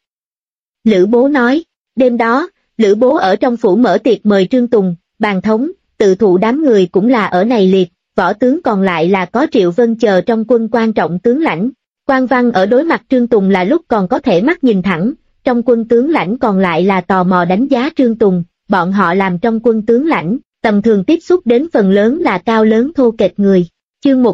Lữ Bố nói, đêm đó, Lữ Bố ở trong phủ mở tiệc mời Trương Tùng, Bàn Thống, Tự Thụ đám người cũng là ở này liệt, võ tướng còn lại là có Triệu Vân chờ trong quân quan trọng tướng lãnh. Quan Văn ở đối mặt Trương Tùng là lúc còn có thể mắt nhìn thẳng, trong quân tướng lãnh còn lại là tò mò đánh giá Trương Tùng, bọn họ làm trong quân tướng lãnh, tầm thường tiếp xúc đến phần lớn là cao lớn thô kệch người. Chương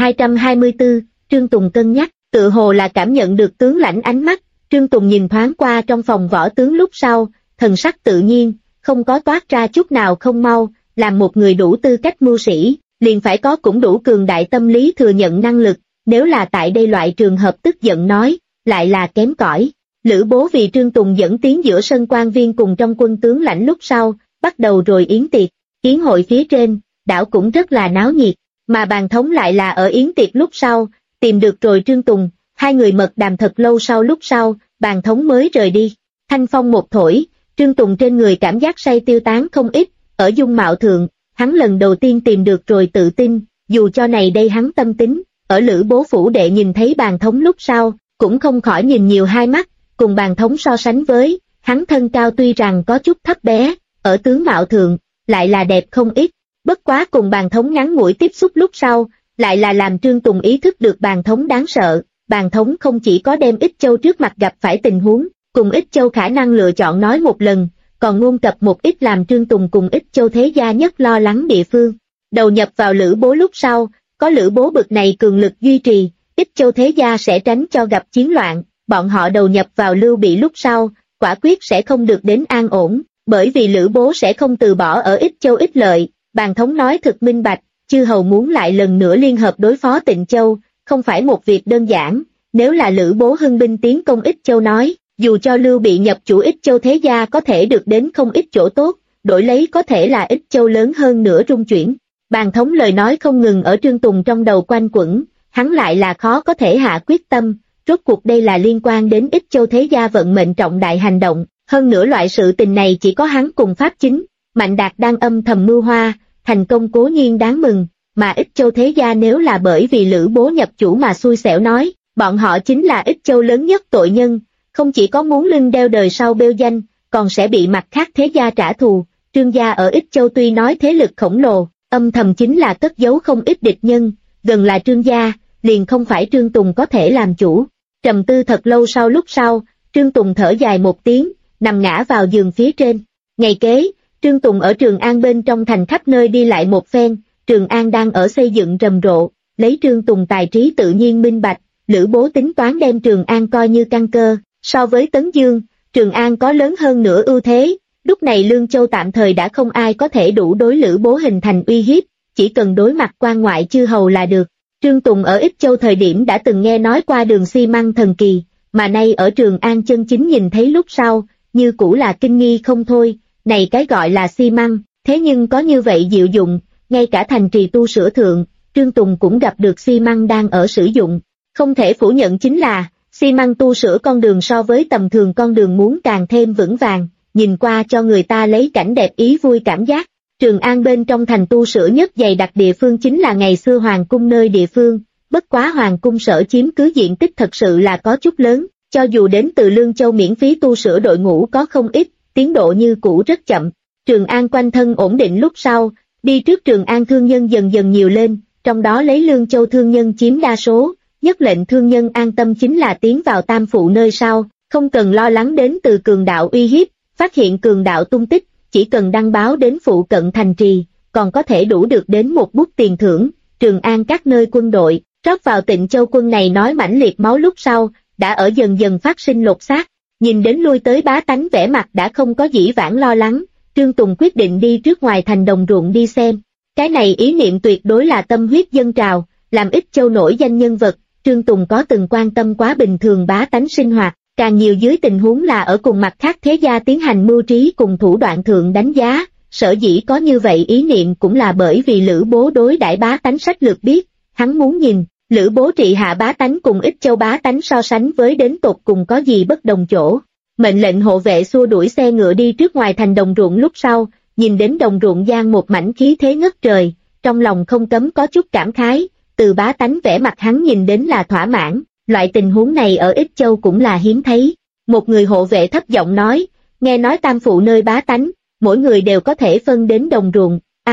1224, Trương Tùng cân nhắc, tự hồ là cảm nhận được tướng lãnh ánh mắt, Trương Tùng nhìn thoáng qua trong phòng võ tướng lúc sau, thần sắc tự nhiên, không có toát ra chút nào không mau, làm một người đủ tư cách mưu sĩ, liền phải có cũng đủ cường đại tâm lý thừa nhận năng lực, nếu là tại đây loại trường hợp tức giận nói, lại là kém cỏi. Lữ Bố vì Trương Tùng dẫn tiến giữa sân quan viên cùng trong quân tướng lãnh lúc sau, bắt đầu rồi yến tiệc, yến hội phía trên, đảo cũng rất là náo nhiệt, mà Bàn Thống lại là ở yến tiệc lúc sau, tìm được rồi Trương Tùng, hai người mật đàm thật lâu sau lúc sau, Bàn Thống mới rời đi. Thanh phong một thổi, Trương Tùng trên người cảm giác say tiêu tán không ít, ở dung mạo thượng, hắn lần đầu tiên tìm được rồi tự tin, dù cho này đây hắn tâm tính, ở Lữ Bố phủ đệ nhìn thấy Bàn Thống lúc sau, cũng không khỏi nhìn nhiều hai mắt, cùng Bàn Thống so sánh với, hắn thân cao tuy rằng có chút thấp bé, ở tướng mạo thượng, lại là đẹp không ít, bất quá cùng Bàn Thống ngắn ngủi tiếp xúc lúc sau, lại là làm Trương Tùng ý thức được Bàn Thống đáng sợ, Bàn Thống không chỉ có đem Ích Châu trước mặt gặp phải tình huống, cùng Ích Châu khả năng lựa chọn nói một lần, còn ngôn cập một ít làm Trương Tùng cùng Ích Châu thế gia nhất lo lắng địa phương. Đầu nhập vào Lữ Bố lúc sau, có Lữ Bố bực này cường lực duy trì, Ích Châu thế gia sẽ tránh cho gặp chiến loạn, bọn họ đầu nhập vào Lưu Bị lúc sau, quả quyết sẽ không được đến an ổn, bởi vì Lữ Bố sẽ không từ bỏ ở Ích Châu ích lợi, Bàn Thống nói thực minh bạch, chư hầu muốn lại lần nữa liên hợp đối phó Tịnh Châu, không phải một việc đơn giản, nếu là Lữ Bố hưng binh tiến công Ích Châu nói, dù cho Lưu Bị nhập chủ Ích Châu thế gia có thể được đến không ít chỗ tốt, đổi lấy có thể là Ích Châu lớn hơn nữa rung chuyển. Bàn Thống lời nói không ngừng ở Trương Tùng trong đầu quanh quẩn, hắn lại là khó có thể hạ quyết tâm, rốt cuộc đây là liên quan đến Ích Châu thế gia vận mệnh trọng đại hành động, hơn nữa loại sự tình này chỉ có hắn cùng Pháp Chính, Mạnh Đạt đang âm thầm mưu hoa, thành công cố nhiên đáng mừng, mà Ích Châu thế gia nếu là bởi vì Lữ Bố nhập chủ mà xui xẻo nói, bọn họ chính là Ích Châu lớn nhất tội nhân, không chỉ có muốn lưng đeo đời sau bêu danh, còn sẽ bị mặt khác thế gia trả thù. Trương gia ở Ích Châu tuy nói thế lực khổng lồ, âm thầm chính là cất giấu không ít địch nhân, gần là Trương gia, liền không phải Trương Tùng có thể làm chủ. Trầm tư thật lâu sau lúc sau, Trương Tùng thở dài một tiếng, nằm ngã vào giường phía trên. Ngày kế, Trương Tùng ở Trường An bên trong thành khắp nơi đi lại một phen, Trường An đang ở xây dựng rầm rộ, lấy Trương Tùng tài trí tự nhiên minh bạch, Lữ Bố tính toán đem Trường An coi như căn cơ, so với Tấn Dương, Trường An có lớn hơn nữa ưu thế, lúc này Lương Châu tạm thời đã không ai có thể đủ đối Lữ Bố hình thành uy hiếp, chỉ cần đối mặt quan ngoại chư hầu là được. Trương Tùng ở Ích Châu thời điểm đã từng nghe nói qua đường xi măng thần kỳ, mà nay ở Trường An chân chính nhìn thấy lúc sau, như cũ là kinh nghi không thôi, này cái gọi là xi măng, thế nhưng có như vậy diệu dụng, ngay cả thành trì tu sửa thượng, Trương Tùng cũng gặp được xi măng đang ở sử dụng. Không thể phủ nhận chính là, xi măng tu sửa con đường so với tầm thường con đường muốn càng thêm vững vàng, nhìn qua cho người ta lấy cảnh đẹp ý vui cảm giác. Trường An bên trong thành tu sửa nhất dày đặc địa phương chính là ngày xưa Hoàng cung nơi địa phương, bất quá Hoàng cung sở chiếm cứ diện tích thật sự là có chút lớn, cho dù đến từ Lương Châu miễn phí tu sửa đội ngũ có không ít, tiến độ như cũ rất chậm. Trường An quanh thân ổn định lúc sau, đi trước Trường An thương nhân dần dần nhiều lên, trong đó lấy Lương Châu thương nhân chiếm đa số, nhất lệnh thương nhân an tâm chính là tiến vào Tam Phụ nơi sau, không cần lo lắng đến từ cường đạo uy hiếp, phát hiện cường đạo tung tích, chỉ cần đăng báo đến phụ cận thành trì, còn có thể đủ được đến một bút tiền thưởng. Trường An các nơi quân đội, rót vào Tịnh Châu quân này nói mãnh liệt máu lúc sau, đã ở dần dần phát sinh lột xác, nhìn đến lui tới bá tánh vẻ mặt đã không có dĩ vãng lo lắng, Trương Tùng quyết định đi trước ngoài thành đồng ruộng đi xem. Cái này ý niệm tuyệt đối là tâm huyết dân trào, làm Ích Châu nổi danh nhân vật, Trương Tùng có từng quan tâm quá bình thường bá tánh sinh hoạt, càng nhiều dưới tình huống là ở cùng mặt khác thế gia tiến hành mưu trí cùng thủ đoạn thượng đánh giá, sở dĩ có như vậy ý niệm cũng là bởi vì Lữ Bố đối đãi bá tánh sách lược biết, hắn muốn nhìn, Lữ Bố trị hạ bá tánh cùng Ích Châu bá tánh so sánh với đến tột cùng có gì bất đồng chỗ. Mệnh lệnh hộ vệ xua đuổi xe ngựa đi trước ngoài thành đồng ruộng lúc sau, nhìn đến đồng ruộng giang một mảnh khí thế ngất trời, trong lòng không cấm có chút cảm khái, từ bá tánh vẻ mặt hắn nhìn đến là thỏa mãn, loại tình huống này ở Ích Châu cũng là hiếm thấy. Một người hộ vệ thấp giọng nói, nghe nói Tam Phụ nơi bá tánh, mỗi người đều có thể phân đến đồng ruộng, ai,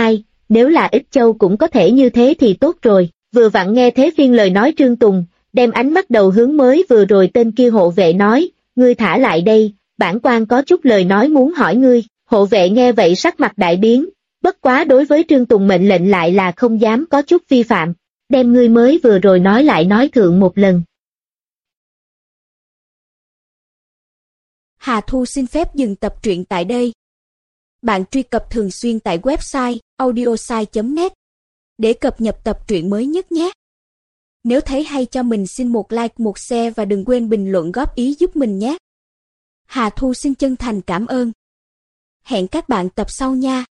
nếu là Ích Châu cũng có thể như thế thì tốt rồi. Vừa vặn nghe thế phiên lời nói Trương Tùng, đem ánh mắt đầu hướng mới vừa rồi tên kia hộ vệ nói, ngươi thả lại đây, bản quan có chút lời nói muốn hỏi ngươi. Hộ vệ nghe vậy sắc mặt đại biến, bất quá đối với Trương Tùng mệnh lệnh lại là không dám có chút vi phạm, đem ngươi mới vừa rồi nói lại nói thượng một lần. Hà Thu xin phép dừng tập truyện tại đây. Bạn truy cập thường xuyên tại website audiosai.net để cập nhật tập truyện mới nhất nhé. Nếu thấy hay cho mình xin một like, một share và đừng quên bình luận góp ý giúp mình nhé. Hà Thu xin chân thành cảm ơn. Hẹn các bạn tập sau nha.